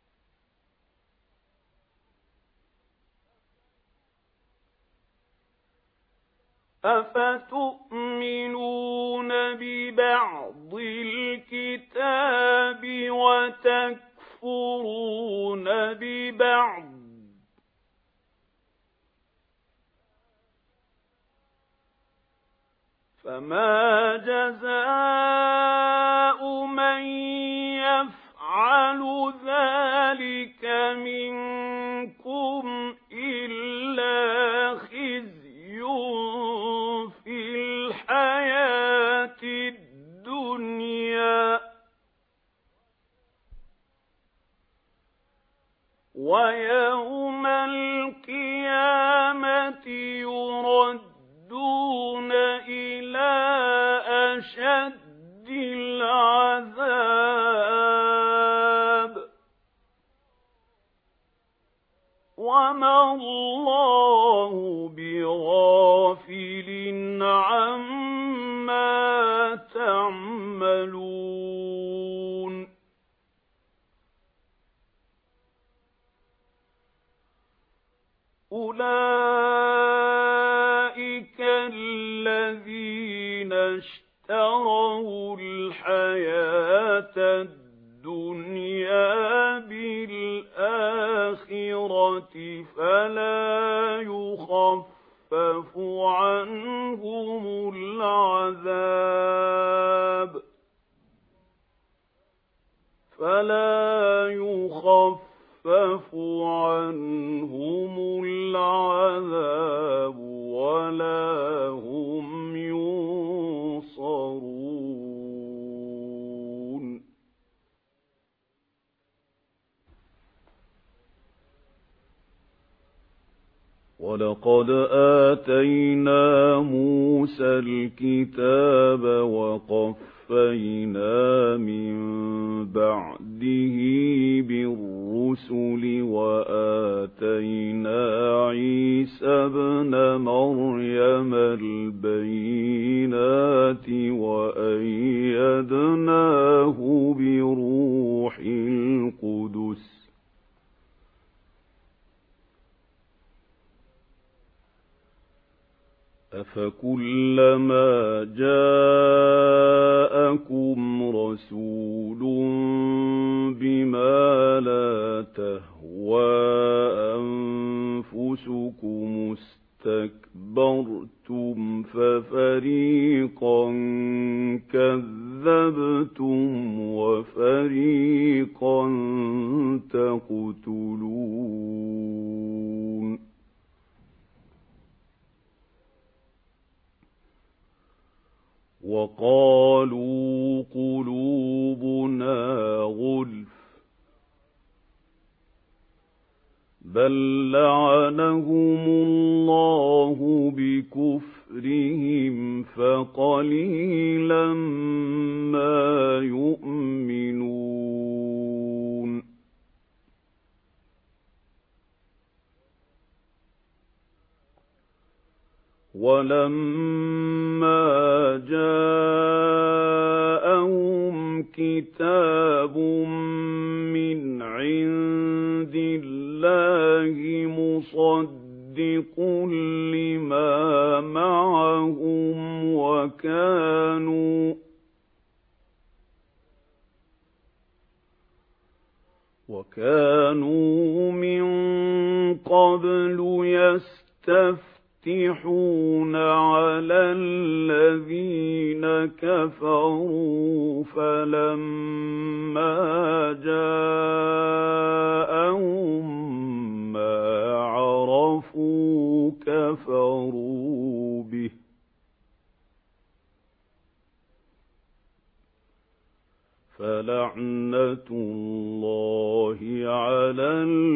A: أَفَتُؤْمِنُونَ بِبَعْضِ الْكِتَابِ وَتَكْفُرُونَ بِبَعْضٍ ۖ فَمَا جَزَاءُ مَن يَفْعَلُ ذَلِكَ مِنكُمْ إِلَّا خِزْيٌ فِي الْحَيَاةِ الدُّنْيَا وَيَوْمَ الْقِيَامَةِ يُرَدُّونَ إِلَى أَشَدِّ الْعَذَابِ وَمَا اللَّهُ بِغَافِلٍ عَمَّا تَعْمَلُونَ اشْتَرَوُا الْحَيَاةَ الدُّنْيَا بِالْآخِرَةِ فَلَا يُخَفَّفُ عَنْهُمُ الْعَذَابُ فَلَا يُخَفَّفُ عَنْهُمُ الْعَذَابُ وَلَا هُمْ يُنصَرُونَ وَلَقَدْ آتَيْنَا مُوسَى الْكِتَابَ وَقَفَّيْنَا مِن بَعْدِهِ بِالرُّسُلِ وَآتَيْنَا عِيسَى ابْنَ مَرْيَمَ الْبَيِّنَاتِ وَأَيَّدْنَاهُ بِرُوحِ الْقُدُسِ أَفَكُلَّمَا جَاءَكُمْ رَسُولٌ بِمَا لَا تَهْوَىٰ أَنفُسُكُمُ اسْتَكْبَرْتُمْ فَفَرِيقًا كَذَّبْتُمْ وَفَرِيقًا تَقْتُلُونَ وَقَالُوا قُلُوبُنَا غُلْفٌ بَل لَّعَنَهُمُ اللَّهُ بِكُفْرِهِمْ فَقَلِيلًا مَّا يُؤْمِنُونَ وَلَمَّا جَاءَهُمْ كِتَابٌ مِّنْ عِندِ اللَّهِ مُصَدِّقٌ لِّمَا مَعَهُمْ وَكَانُوا وَكَانُوا مِن قَبْلُ يَسْتَفْتِحُونَ عَلَى الَّذِينَ كَفَرُوا فَلَمَّا جَاءَهُم مَّا عَرَفُوا كَفَرُوا بِهِ فَلَعْنَةُ اللَّهِ عَلَى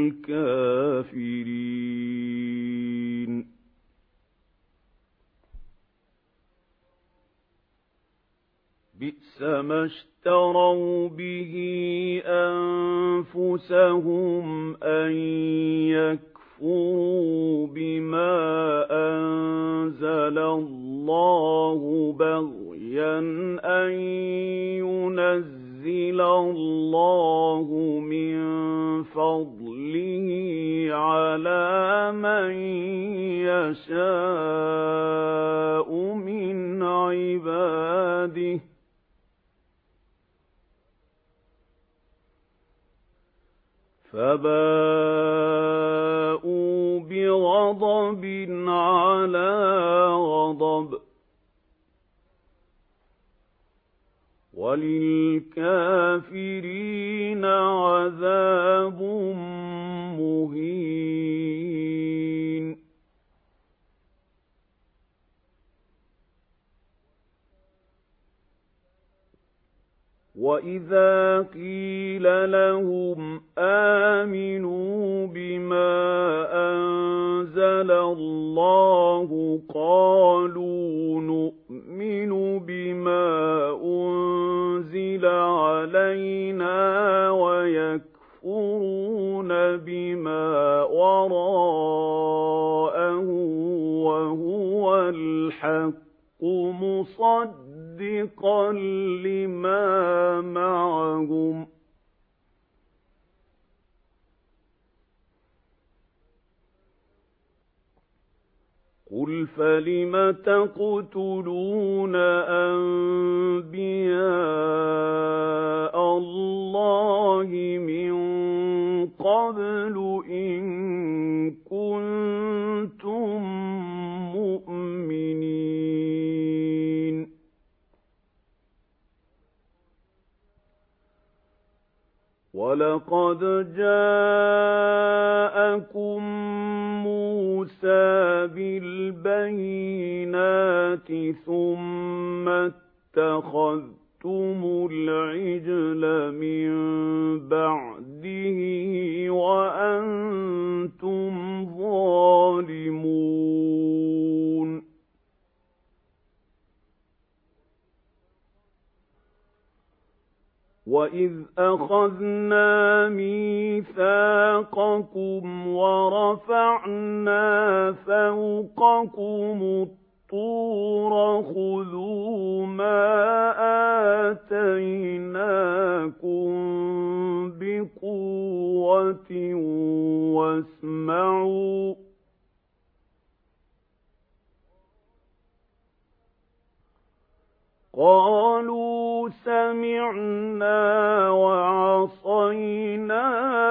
A: الْكَافِرِينَ بِئْسَ مَا اشْتَرَوْا بِهِ أَنفُسَهُمْ أَن يَكْفُرُوا بِمَا أَنزَلَ اللَّهُ بَغْيًا أَن يُنَزِّلَ اللَّهُ مِن فَضْلِهِ عَلَىٰ مَن يَشَاءُ مِنْ عِبَادِهِ فَبَاءُوا بِغَضَبٍ عَلَىٰ غَضَبٍ وَلِلْكَافِرِينَ عَذَابٌ مُّهِينٌ وَإِذَا قِيلَ لَهُمْ آمِنُوا بِمَا أَنزَلَ اللَّهُ قَالُوا نُؤْمِنُ بِمَا أُنزِلَ عَلَيْنَا وَيَكْفُرُونَ بِمَا وَرَاءَهُ وَهُوَ الْحَقُّ مُصَدِّقًا لِّمَا مَعَهُمْ قُلْ فَلِمَ تَقْتُلُونَ أَنبِيَاءَ اللَّهِ مِن قَبْلُ إِن كُنتُم مُّؤْمِنِينَ وَلَقَدْ جَاءَكُم مُوسَىٰ بِالْبَيِّنَاتِ ثُمَّ اتَّخَذْتُمُ الْعِجْلَ مِن بَعْدِهِ وَأَنتُمْ ظَالِمُونَ وَإِذْ أَخَذْنَا مِيثَاقَكُمْ وَرَفَعْنَا فَوْقَكُمُ الطُّورَ خُذُوا مَا آتَيْنَاكُمْ بِقُوَّةٍ وَاسْمَعُوا قَالُوا سَمِعْنَا وَعَصَيْنَا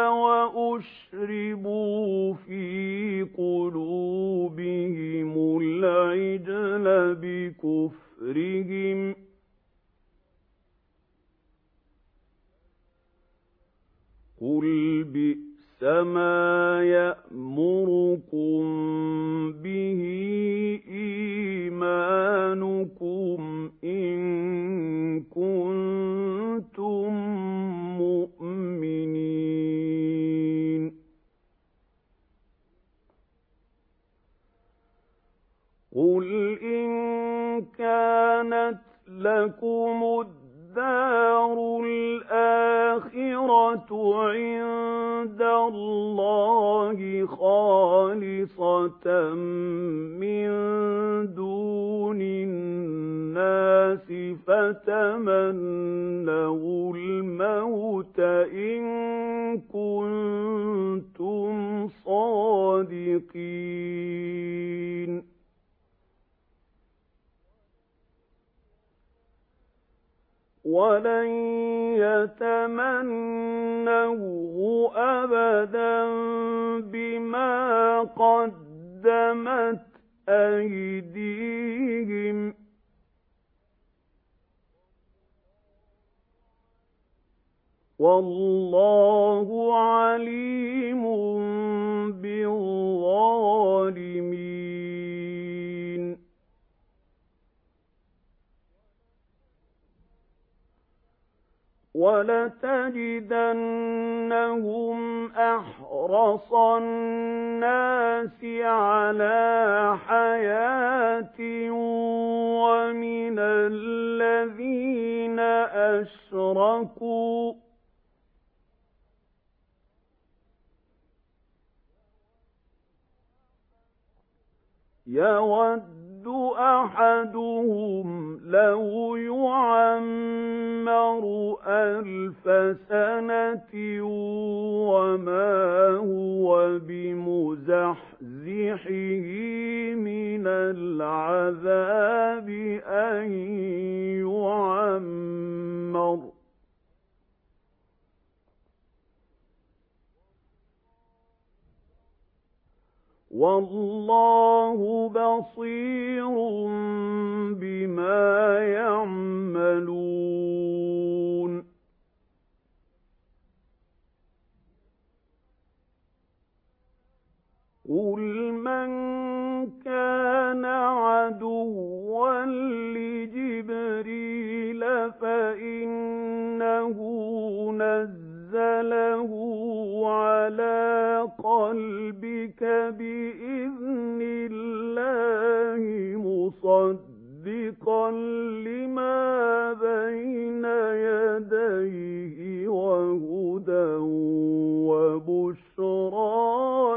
A: وَأُشْرِبُوا فِي قُلُوبِهِمُ الْعِجْلَ بِكُفْرِهِمْ ۚ قُلْ بِئْسَ مَا يَأْمُرُكُم بِهِ إِيمَانُكُمْ إِن كُنتُم مُّؤْمِنِينَ قُلْ إِن كَانَتْ لَكُمُ الدَّارُ الْآخِرَةُ عِندَ اللَّهِ خَالِصَةً مِّن دُونِ النَّاسِ فَتَمَنَّوُا الْمَوْتَ إِن كُنتُمْ صَادِقِينَ وَلَن يَتَمَنَّوْهُ أَبَدًا بِمَا قَدَّمَتْ أَيْدِيهِمْ ۗ وَاللَّهُ عَلِيمٌ بِالظَّالِمِينَ وَلَتَجِدَنَّهُمْ أَحْرَصَ النَّاسِ عَلَىٰ حَيَاةٍ وَمِنَ الَّذِينَ أَشْرَكُوا يَوَدُّ أَحَدُهُمْ لَوْ يُعَمَّرُ أَلْفَ سَنَةٍ وَمَا هُوَ بِمُزَحْزِحِهِ مِنَ الْعَذَابِ أَن يُعَمَّرَ ۗ وَاللَّهُ بَصِيرٌ بِمَا يَعْمَلُونَ قُلْ مَن كَانَ عَدُوًّا لِّجِبْرِيلَ فَإِنَّهُ نَزَّلَهُ عَلَىٰ قَلْبِكَ بِإِذْنِ اللَّهِ مُصَدِّقًا لِّمَا بَيْنَ يَدَيْهِ وَهُدًى وَبُشْرَىٰ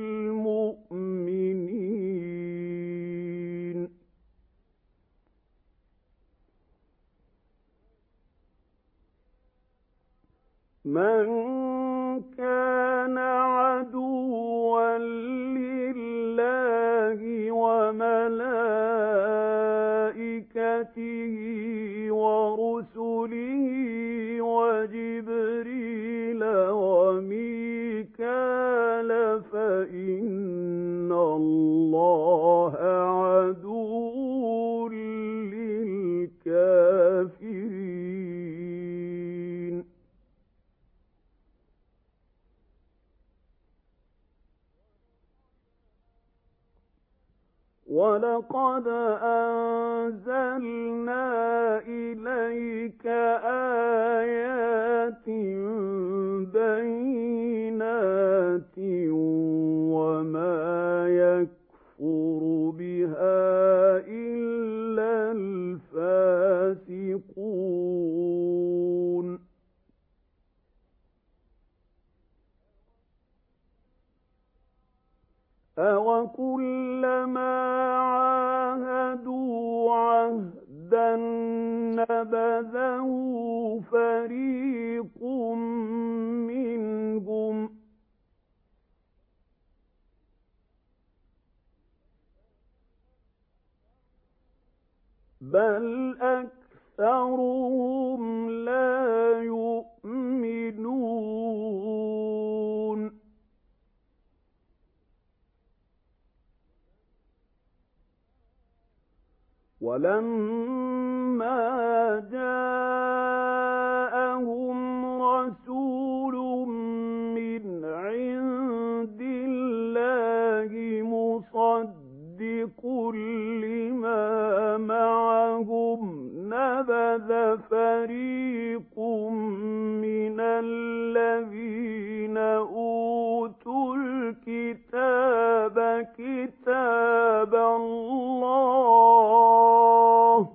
A: لِلْمُؤْمِنِينَ مَن كَانَ عَدُوًّا لِّلَّهِ وَمَلَائِكَتِهِ ورسله وجبريل وميكال فإن الله عدو للكافرين وَلَقَدْ أَنزَلْنَا إِلَيْكَ آيَاتٍ بَيِّنَاتٍ وَمَا يَكْفُرُ بِهَا إِلَّا الْفَاسِقُونَ أَوَكُلَّمَا عَاهَدُوا عَهْدًا نَّبَذَهُ فَرِيقٌ مِّنْهُمْ ۚ بَلْ أَكْثَرُهُمْ لَا يُؤْمِنُونَ وَلَمَّا جَاءَهُمْ رَسُولٌ مِّنْ عِندِ اللَّهِ مُصَدِّقٌ لِّمَا مَعَهُمْ نَبَذَ فَرِيقٌ مِّنَ الَّذِينَ أُوتُوا الْكِتَابَ كِتَابَ اللَّهِ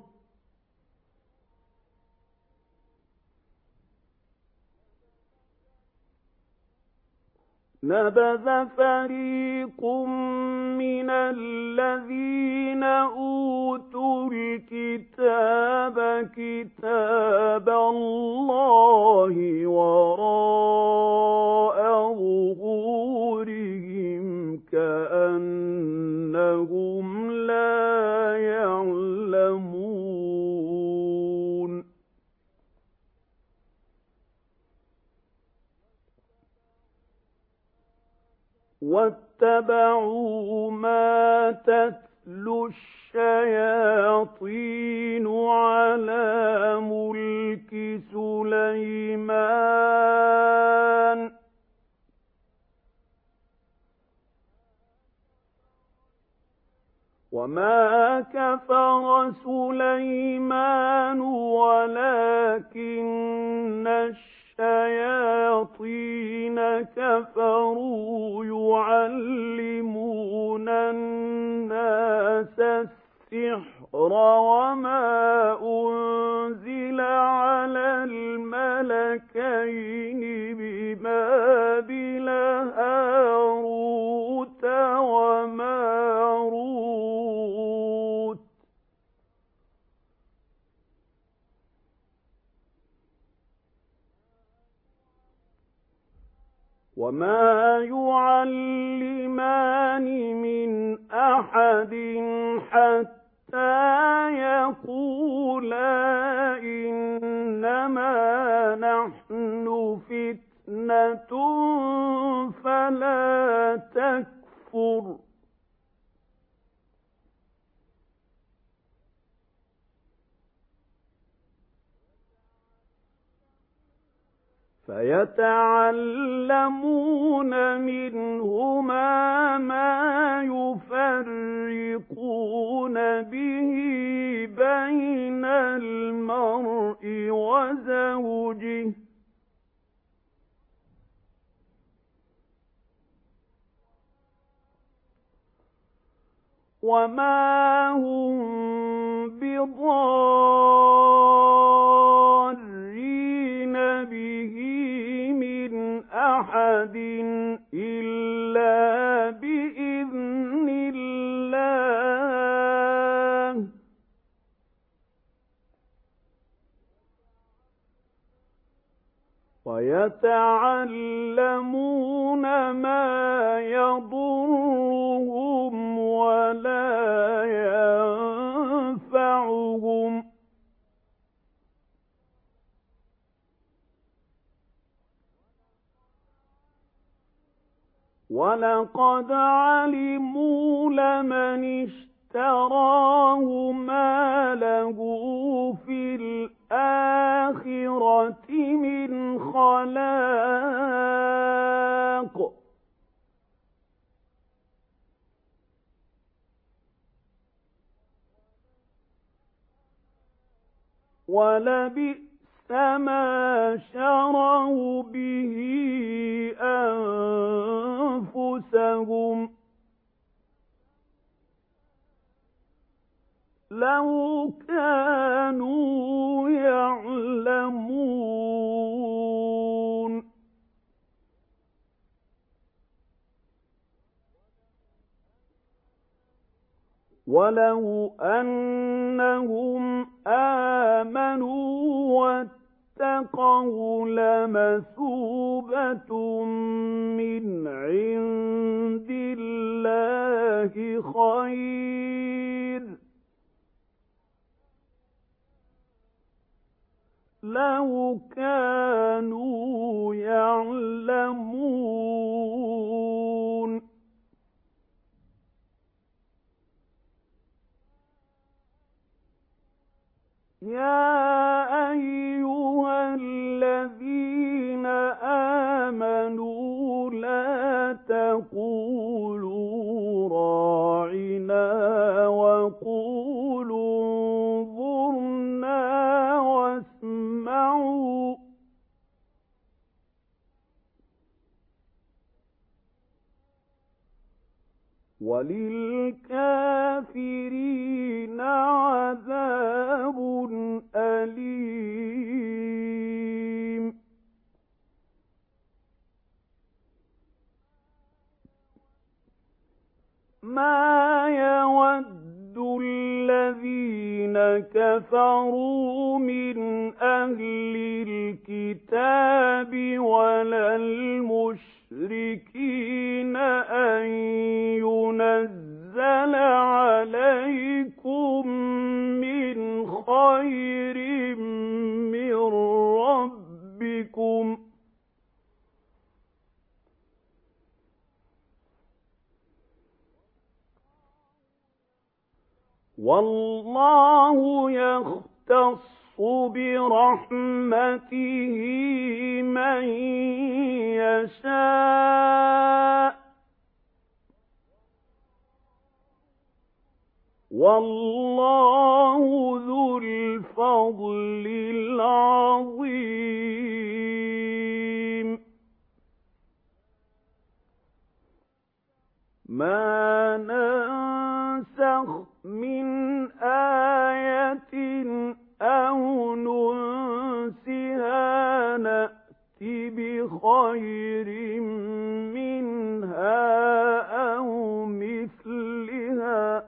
A: نَبَذَ فَرِيقٌ مِّنَ الَّذِينَ أُوتُوا الْكِتَابَ كِتَابَ اللَّهِ وَرَاءَ ظُهُورِهِمْ كَأَنَّهُمْ لَا يَعْلَمُونَ وَاتَّبَعُوا مَا تَتْلُو الشَّيَاطِينُ عَلَىٰ مُلْكِ سُلَيْمَانَ ۖ وَمَا كَفَرَ سُلَيْمَانُ وَلَٰكِنَّ الشَّيَاطِينَ كَفَرُوا يُعَلِّمُونَ النَّاسَ السِّحْرَ وَمَا أُنزِلَ عَلَى الْمَلَكَيْنِ بِبَابِلَ هَارُوتَ وَمَارُوتَ ۚ وَمَا يُعَلِّمَانِ مِنْ أَحَدٍ حَتَّىٰ يَقُولَا إِنَّمَا نَحْنُ فِتْنَةٌ فَلَا تَكْفُرْ فَيَتَعَلَّمُونَ مِنْهُمَا مَا يُفَرِّقُونَ بِهِ بَيْنَ الْمَرْءِ وَزَوْجِهِ ۚ وَمَا هُم بِضَارِّينَ بِهِ مِنْ أَحَدٍ إِلَّا بِإِذْنِ اللَّهِ ۚ وَيَتَعَلَّمُونَ مَا يَضُرُّهُمْ وَلَا يَنفَعُهُمْ وَلَقَدْ عَلِمُوا لَمَنِ اشْتَرَاهُ مَا لَهُ فِي الْآخِرَةِ مِنْ خَلَاقٍ وَلَبِئْسَ مَا شَرَوْا بِهِ أَنفُسَهُمْ لَوْ كَانُوا يَعْلَمُونَ وَلَوْ أَنَّهُمْ آمَنُوا وَاتَّقَوْا لَمَثُوبَةٌ مِّنْ عِندِ اللَّهِ خَيْرٌ لَوْ كَانُوا يَعْلَمُونَ يَا أَيُّهَا الَّذِينَ آمَنُوا لَا تَقُولُوا رَاعِنَا وَقُولُوا انظُرْنَا وَاسْمَعُوا وَلِلْكَافِرِينَ عَذَابٌ أَلِيمٌ مَا يَوَدُّ الَّذِينَ كَفَرُوا مِنْ أَهْلِ الْكِتَابِ وَلَا الْمُشْرِكِينَ أَنْ يُنَزَّلَ عَلَيْكُمْ مِنْ خَيْرٍ مِنْ رَبِّكُمْ وَاللَّهُ يَخْتَصُّ بِرَحْمَتِهِ مَن يَشَاءُ وَاللَّهُ ذُو الْفَضْلِ الْعَظِيمِ مَا نَنسَخْ مِنْ آيَةٍ أَوْ نُنسِهَا نَأْتِ بِخَيْرٍ مِنْهَا أَوْ مِثْلِهَا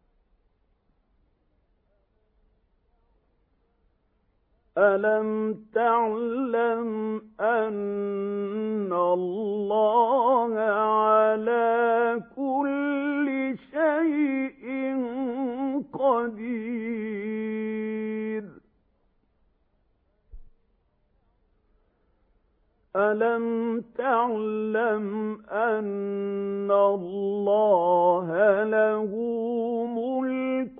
A: أَلَمْ تَعْلَمْ أَنَّ اللَّهَ عَلَى كُلِّ شَيْءٍ قَدِيرٌ أَلَمْ تَعْلَمْ أَنَّ اللَّهَ لَهُ مُلْكُ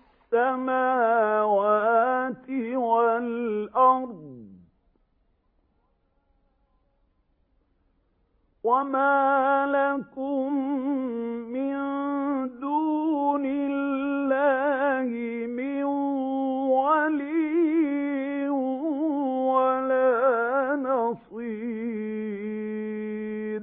A: السَّمَاوَاتِ وَالْأَرْضِ وَمَا لَكُمْ مِنْ دُونِ اللَّهِ مِنْ وَلِيٍّ وَلَا نَصِيرٍ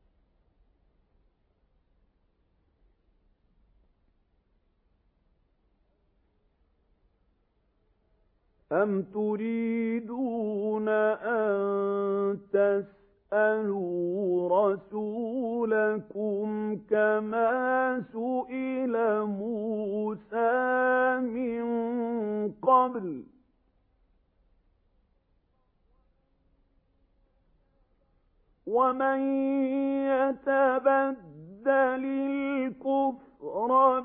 A: أَمْ تُرِيدُونَ أَن تَسْأَلُوا رَسُولَكُمْ كَمَا سُئِلَ مُوسَى مِن قَبْلُ وَمَن يَتَبَدَّلِ الْكُفْرَ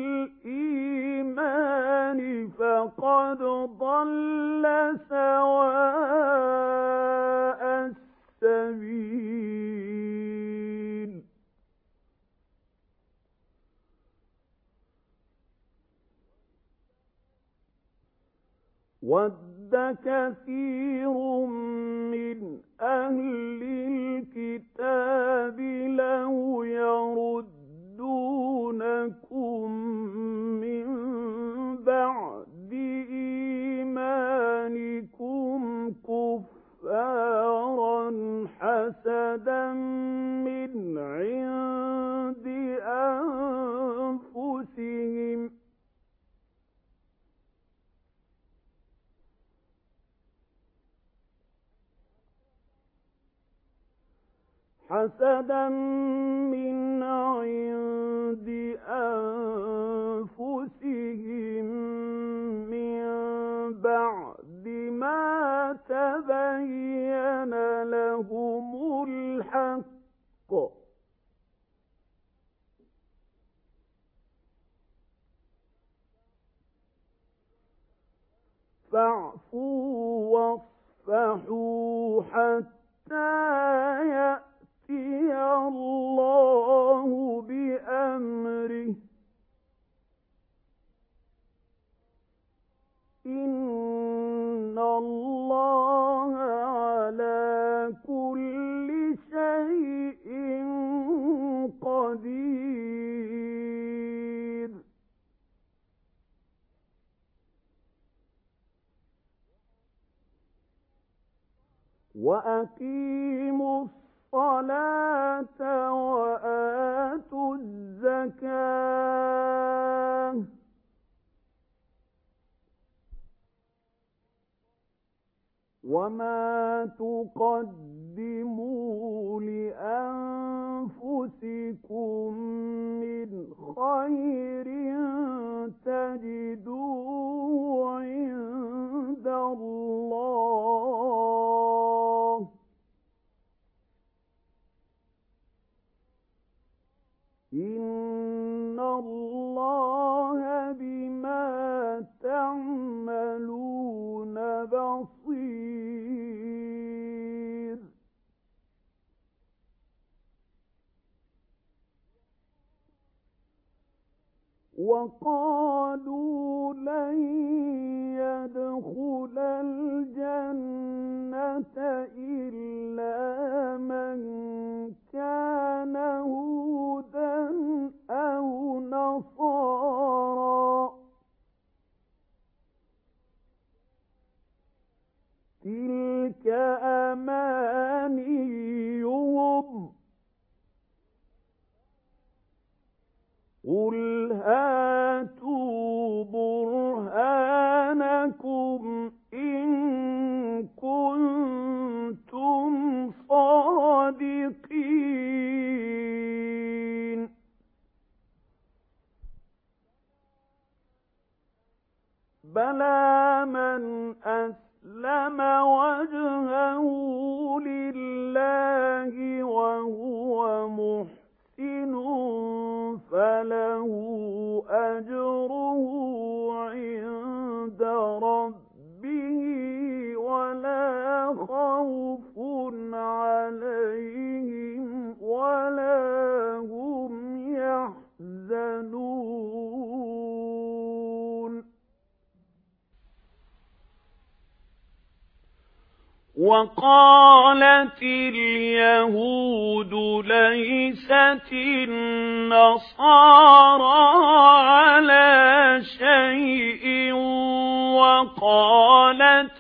A: بِالْإِيمَانِ فَقَدْ ضَلَّ سَوَاءَ السَّبِيلِ كثير من أهل الكتاب لو يردونكم من بعد إيمانكم كفارا حسدا من عند أنفسهم حسدا من عند أنفسهم من بعد ما تبين لهم الحق فاعفوا واصفحوا حتى يأتي الله بأمره إن الله على كل شيء قدير وأقيموا الصلاة وآتوا الزكاة وما تقدموا لأنفسكم من خير تجدوه عند الله إن الله بما تعملون بصير وقالوا لن يدخل الجنة إلا من كان هودا أو نصارى تلك أمانيهم قل هاتوا برهانكم إن كنتم صادقين بلى من أسلم وجهه لله وهو محسن فله أجره عند ربه ولا خوف عليهم ولا هم يحزنون وقالت اليهود ليست النصارى على شيء وقالت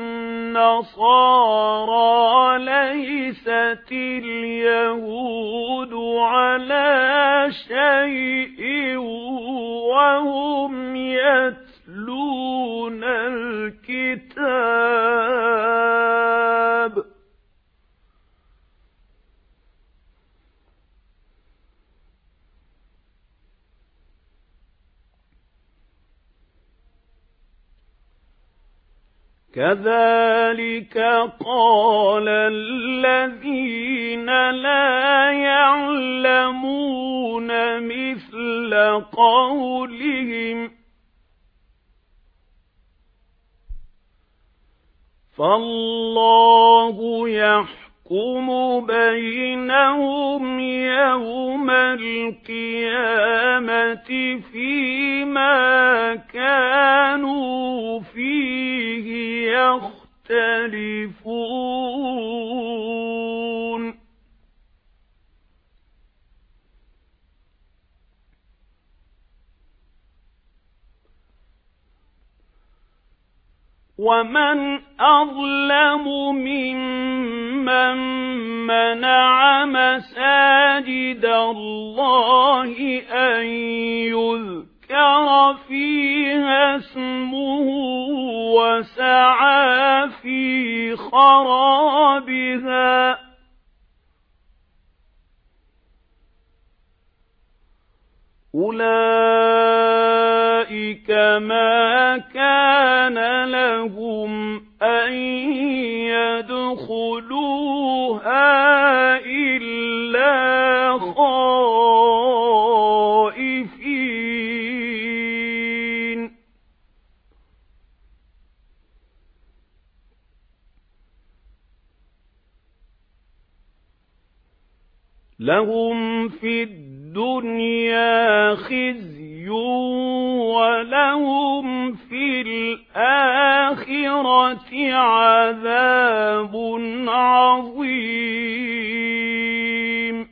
A: النصارى ليست اليهود على شيء وهم يتلون الكتاب كذلك قال الذين لا يعلمون مثل قولهم فالله يحكم بينهم يوم القيامة فيما كانوا فيه يختلفون ومن أظلم ممن منع مساجد الله أن يذكر فيها اسمه وسعى في خرابها أولئك ما كان لهم أن يدخلوها إلا خائفين لهم في الدنيا خزي ولهم في الآخرة عذاب عظيم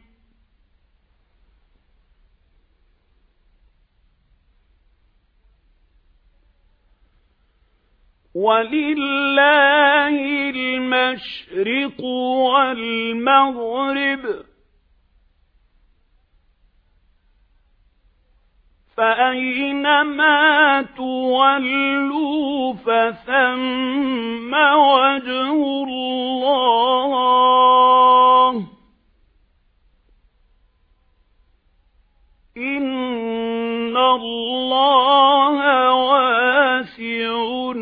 A: ولله المشرق والمغرب فأينما تولوا فثم وجه الله إن الله واسع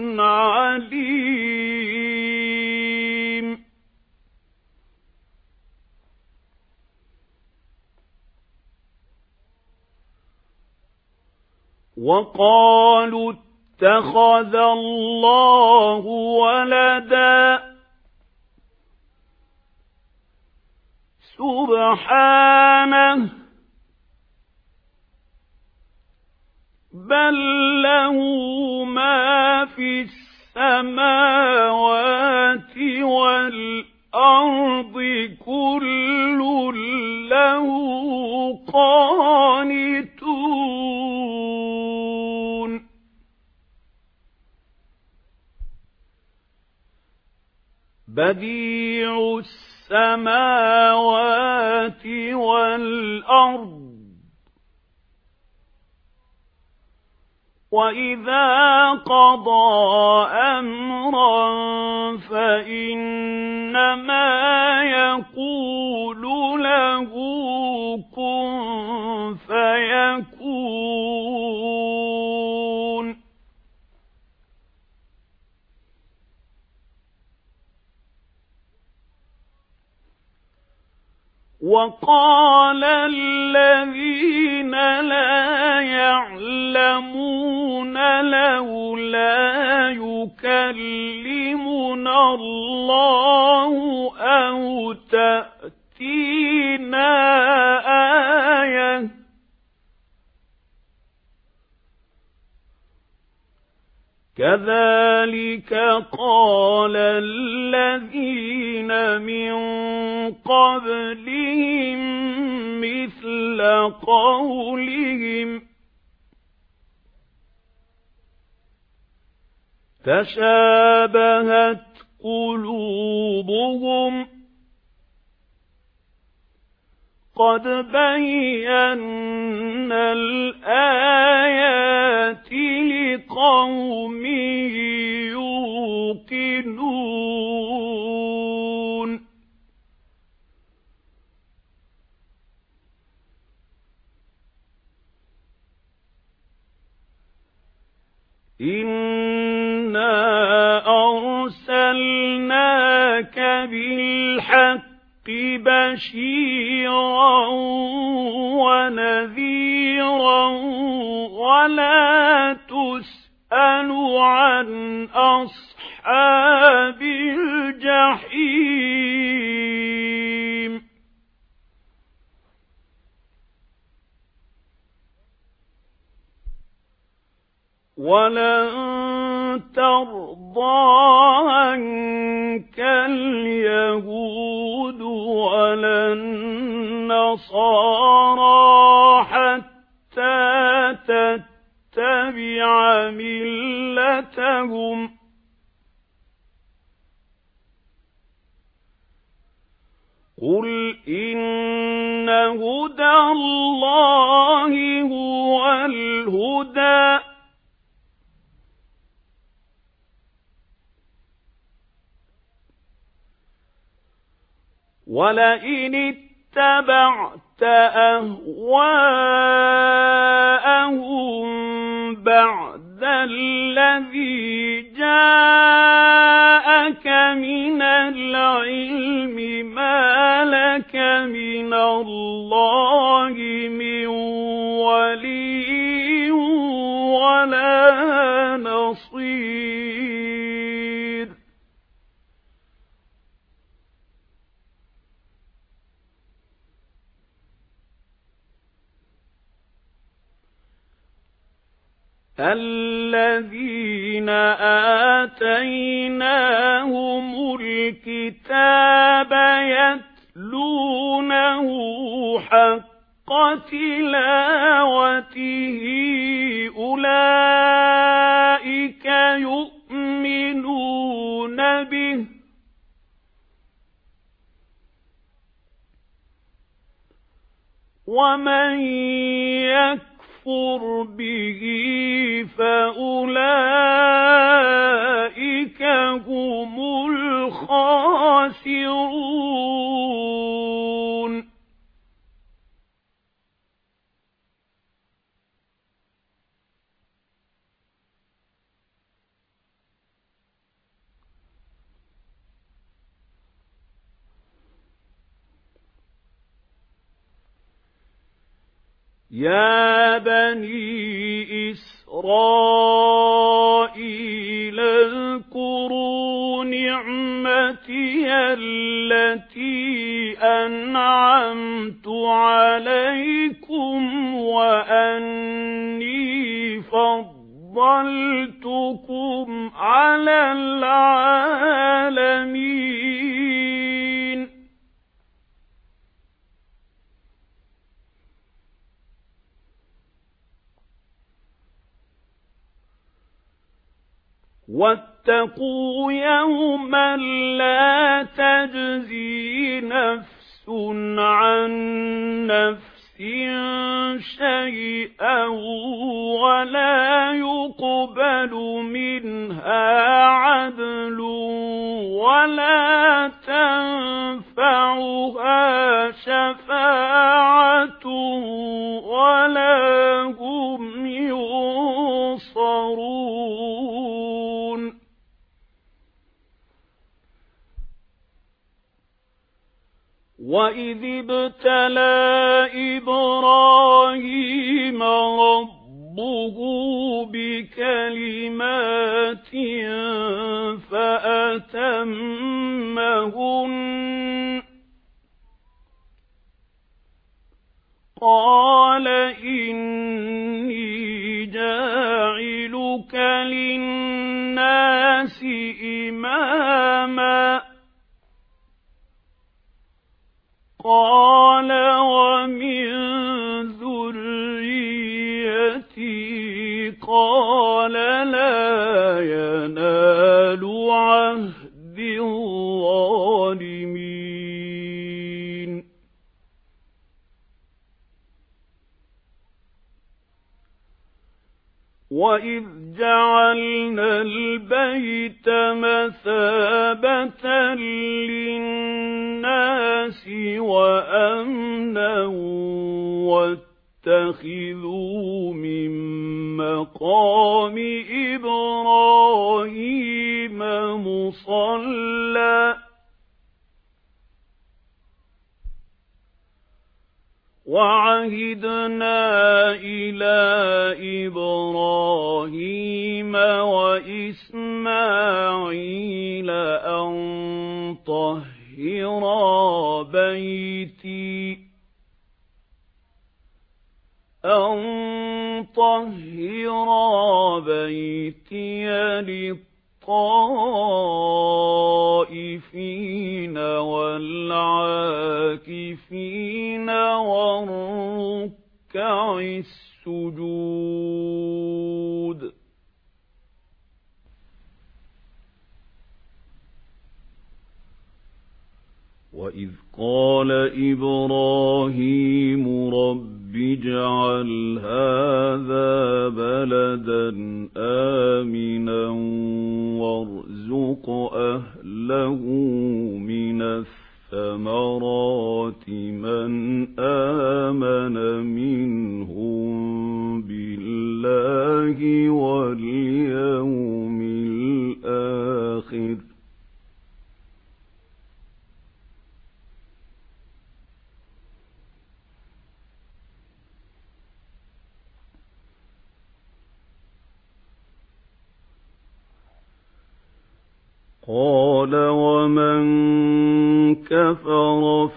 A: عليم وقالوا اتخذ الله ولدا سبحانه بل له ما في السماوات والأرض كل له قانتون بديع السماوات والأرض وإذا قضى أمرا فإنما يقول له كن فيكون وقال الذين لا يعلمون لولا يكلمنا الله أو تأتينا آية كذلك قال الذين من قبلهم مثل قولهم تشابهت قلوبهم قد بينا الآيات لقوم يوقنون إنا أرسلناك بالحق بشيرا ونذيرا ولا تسأل عن أصحاب الجحيم ولن ترضى قُلْ إِنَّ هُدَى اللَّهِ هُوَ الْهُدَى وَلَئِنِ اتَّبَعْتَ أَهْوَاءَهُمْ بَعْدَ الَّذِي جَاءَكَ مِنَ الْعِلْمِ مَا لَكَ مِنَ اللَّهِ مِنْ وَلِيٍّ وَلَا نَصِيرٍ الَّذِينَ آتَيْنَاهُمُ الْكِتَابَ يَتْلُونَهُ حَقَّ تِلَاوَتِهِ أُولَئِكَ يُؤْمِنُونَ بِهِ وَمَنْ يَكْفُرْ بِهِ فَأُولَئِكَ هُمُ الْخَاسِرُونَ يَا بَنِي إِسْرَائِيلَ اذْكُرُوا نِعْمَتِيَ الَّتِي أَنْعَمْتُ عَلَيْكُمْ وَأَنِّي فَضَّلْتُكُمْ عَلَى الْعَالَمِينَ وَاتَّقُوا يَوْمًا لَّا تَجْزِي نَفْسٌ عَن نَّفْسٍ شَيْئًا وَلَا يُقْبَلُ مِنْهَا عَدْلٌ وَلَا تَنفَعُهَا شَفَاعَةٌ وَلَا هُمْ يُنصَرُونَ وَإِذِ ابْتَلَى إِبْرَاهِيمَ رَبُّهُ بِكَلِمَاتٍ فَأَتَمَّهُنَّ قَالَ إِنِّي جَاعِلُكَ لِلنَّاسِ إِمَامًا قَالَ وَمِنْ ذُرِّيَّتِي قَالَ لَا يَنَالُ عَهْدِ الظَّالِمِينَ وَإِذْ جَعَلْنَا الْبَيْتَ مَثَابَةً لِلنَّاسِ وَأَمْنًا وَاتَّخِذُوا مِن مَّقَامِ إِبْرَاهِيمَ مُصَلًّى وَعَهِدْنَا إِلَى إِبْرَاهِيمَ وَإِسْمَاعِيلَ أَن طَهِّرَا بَيْتِي أَن طَهِّرَا بَيْتِيَ لِلطَّائِفِينَ وَالْعَاكِفِينَ وَالرُّكَّعِ السُّجُودِ وإذ قال إبراهيم رب اجعل هذا بلدا آمنا وارزق أهله من الثمرات من آمن منهم بالله واليوم الآخر قال ومن كفر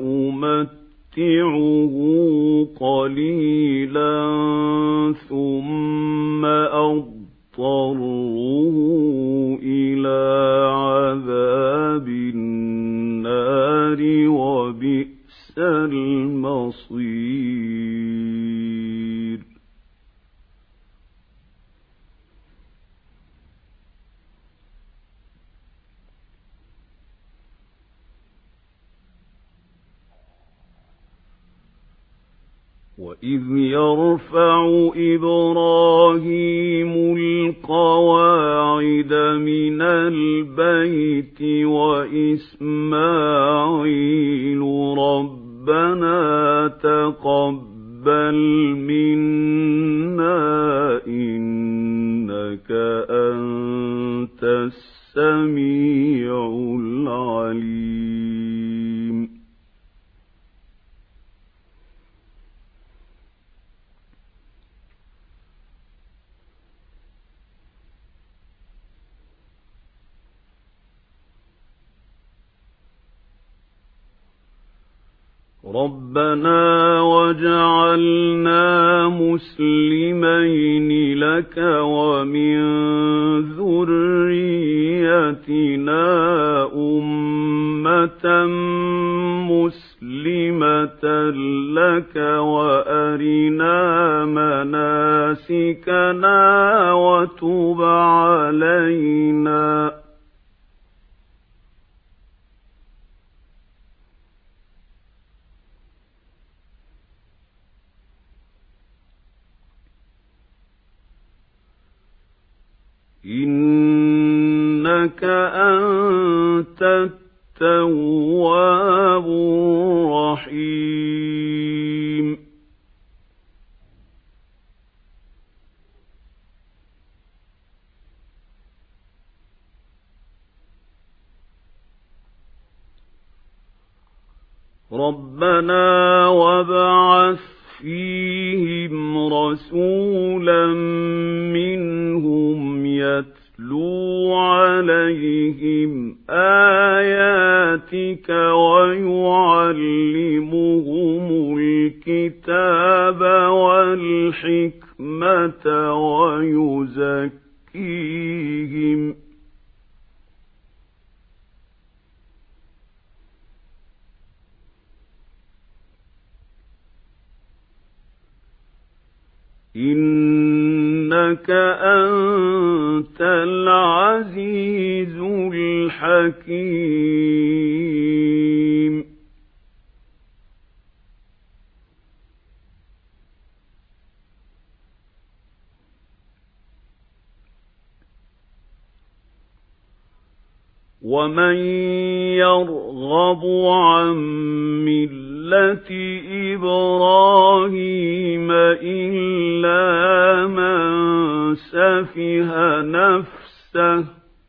A: فأمتعه قليلا ثم أضطره إلى عذاب النار وبئس المصير وإذ يرفع إبراهيم القواعد من البيت وإسماعيل ربنا تقبل منا إنك أنت السميع العليم ربنا وجعلنا مسلمين لك ومن ذريتنا أمة مسلمة لك وأرنا مناسكنا وتب علينا إنك أنت التواب الرحيم ربنا وابعث فيهم رسولا منهم يتلو عليهم آياتك ويعلمهم الكتاب والحكمة ويزكيهم إنك أنت العزيز الحكيم ومن يرغب عن ملة إبراهيم إلا من سفه نفسه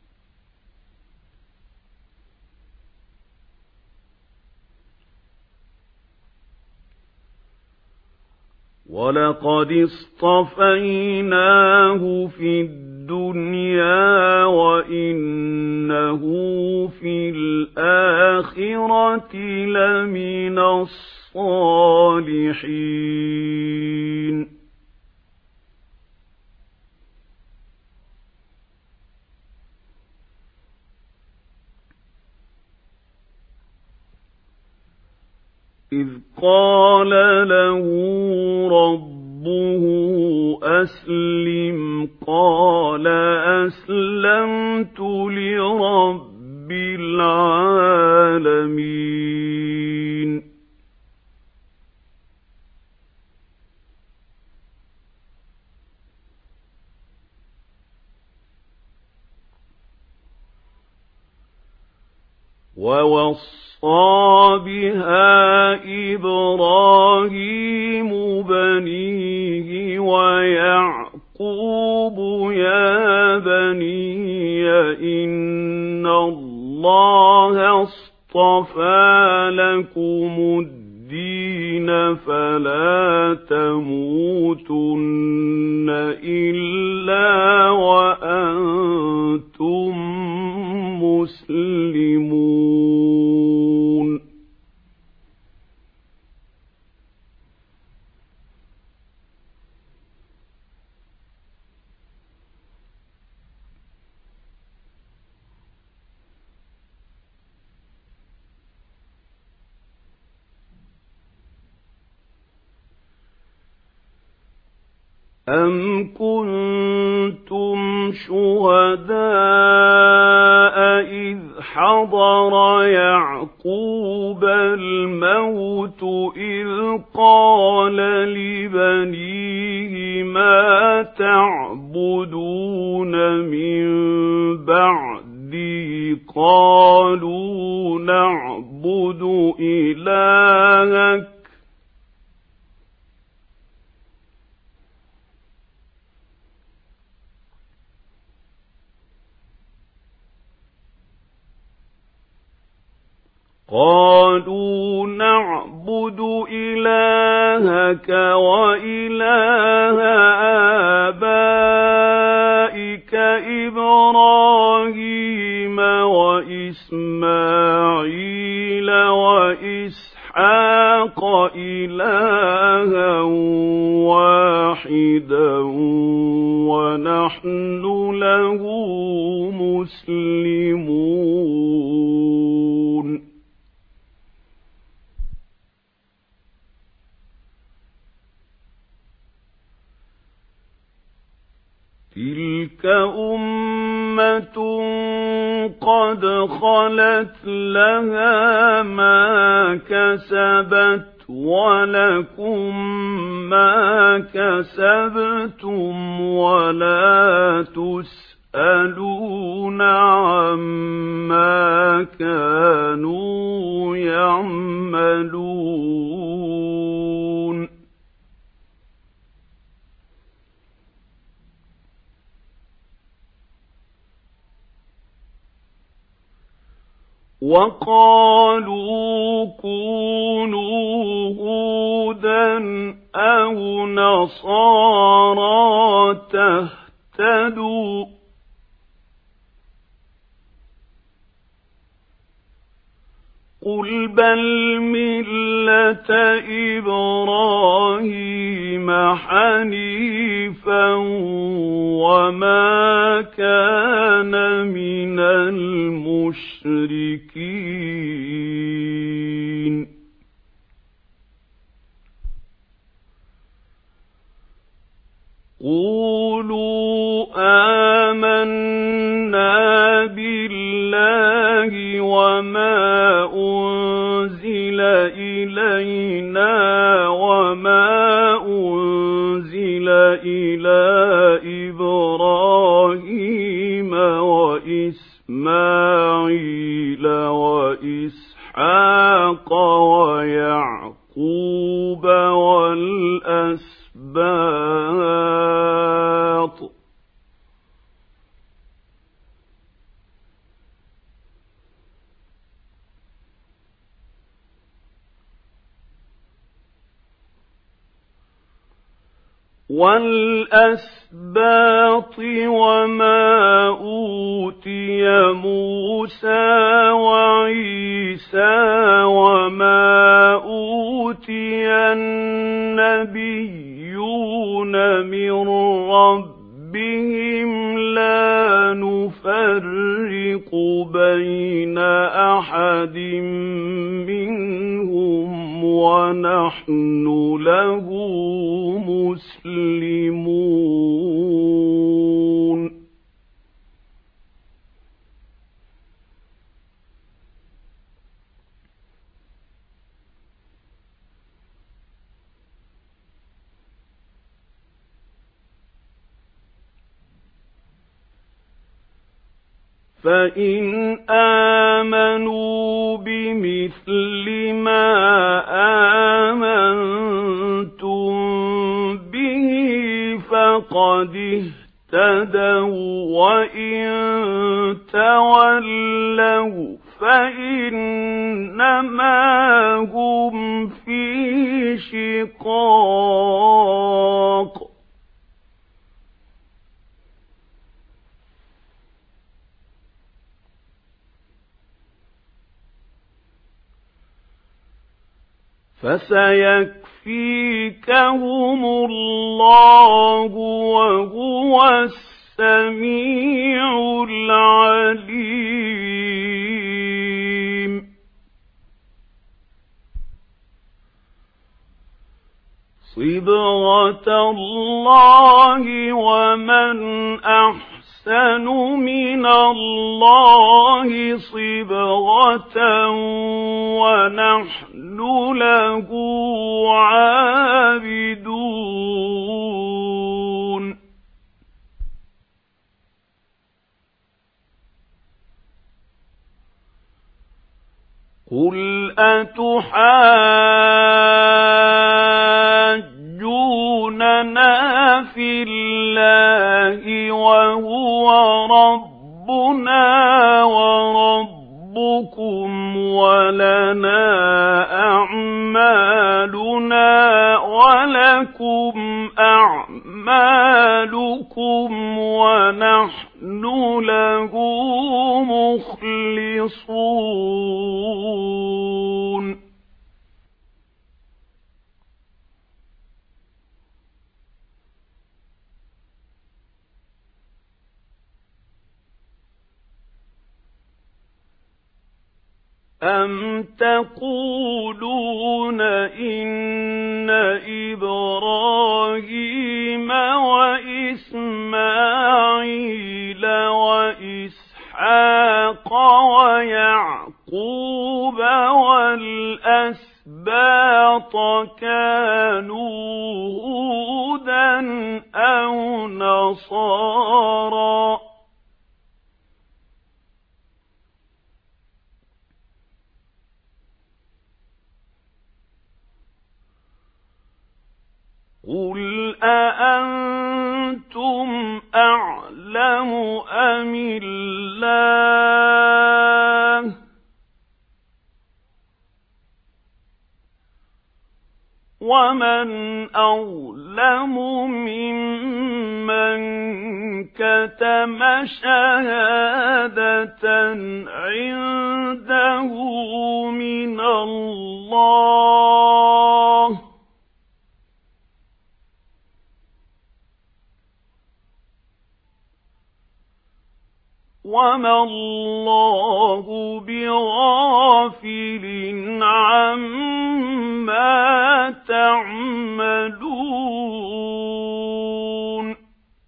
A: ولقد اصطفيناه في الدنيا وإنه في الآخرة لمن الصالحين إذ قال له ربه أسلم قال أسلمت لرب العالمين ووصى بها إبراهيم بنيه ويعقوب يا بني إن الله اصطفى لكم الدين فلا تموتن إلا وأنتم مسلمون. أَمْ كُنتُمْ شُهَدَاءَ إِذْ حَضَرَ يَعْقُوبَ الْمَوْتُ إِذْ قَالَ لِبَنِيهِ مَا تَعْبُدُونَ مِن بَعْدِي قَالُوا نَعْبُدُ إِلَٰهَكَ قالوا نعبد إلهك وإله آبائك إبراهيم وإسماعيل وإسحاق إلها واحدا ونحن له مسلمون. تلك أمة قد خلت لها ما كسبت ولكم ما كسبتم ولا تسألون عما كانوا يعملون. وقالوا كونوا هودا أو نصارى تهتدوا قل بل ملة إبراهيم حنيفا وما كان من المشركين. قولوا آمنا بالله وما أنزل إلينا وما أنزل إلى إبراهيم وإسماعيل وإسحاق ويعقوب والأسباط والأسباط وما أوتي موسى وعيسى وما أوتي النبيون من ربهم لا نفرق بين أحد منهم ونحن له مسلمون. فإن آمنوا بمثل ما آمنتم به فقد اهتدوا وإن تولوا فإنما هم في شقاق فسيكفيكهم الله وهو السميع العليم صبغة الله ومن أحسن من الله صبغة ونحن له عابدون قل أتحاجوننا في الله وهو ربنا وربكم ولنا أعمالنا ولكم أعمالكم ونحن له مخلصون أَمْ تَقُولُونَ إِنَّ إِبْرَاهِيمَ وَإِسْمَاعِيلَ وَإِسْحَاقَ وَيَعْقُوبَ وَالْأَسْبَاطَ كَانُوا هُودًا أَوْ نَصَارَىٰ ۗ قُلْ أَأَنتُمْ أَعْلَمُ أَمِ اللَّهُ ۗ وَمَنْ أَظْلَمُ مِمَّنْ كَتَمَ شَهَادَةً عِندَهُ مِنَ اللَّهِ ۗ وَمَا اللَّهُ بِغَافِلٍ عَمَّا تَعْمَلُونَ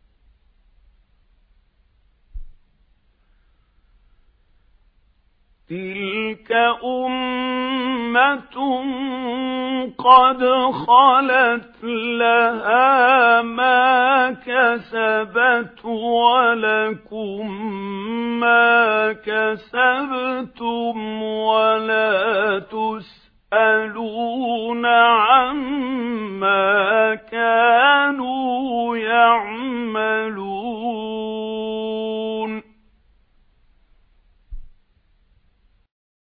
A: تِلْكَ أُمَّةٌ قَدْ خَلَتْ لَهَا مَا كَسَبَتْ وَلَكُمْ مَا كَسَبْتُمْ وَلَا تُسْأَلُونَ عَمَّا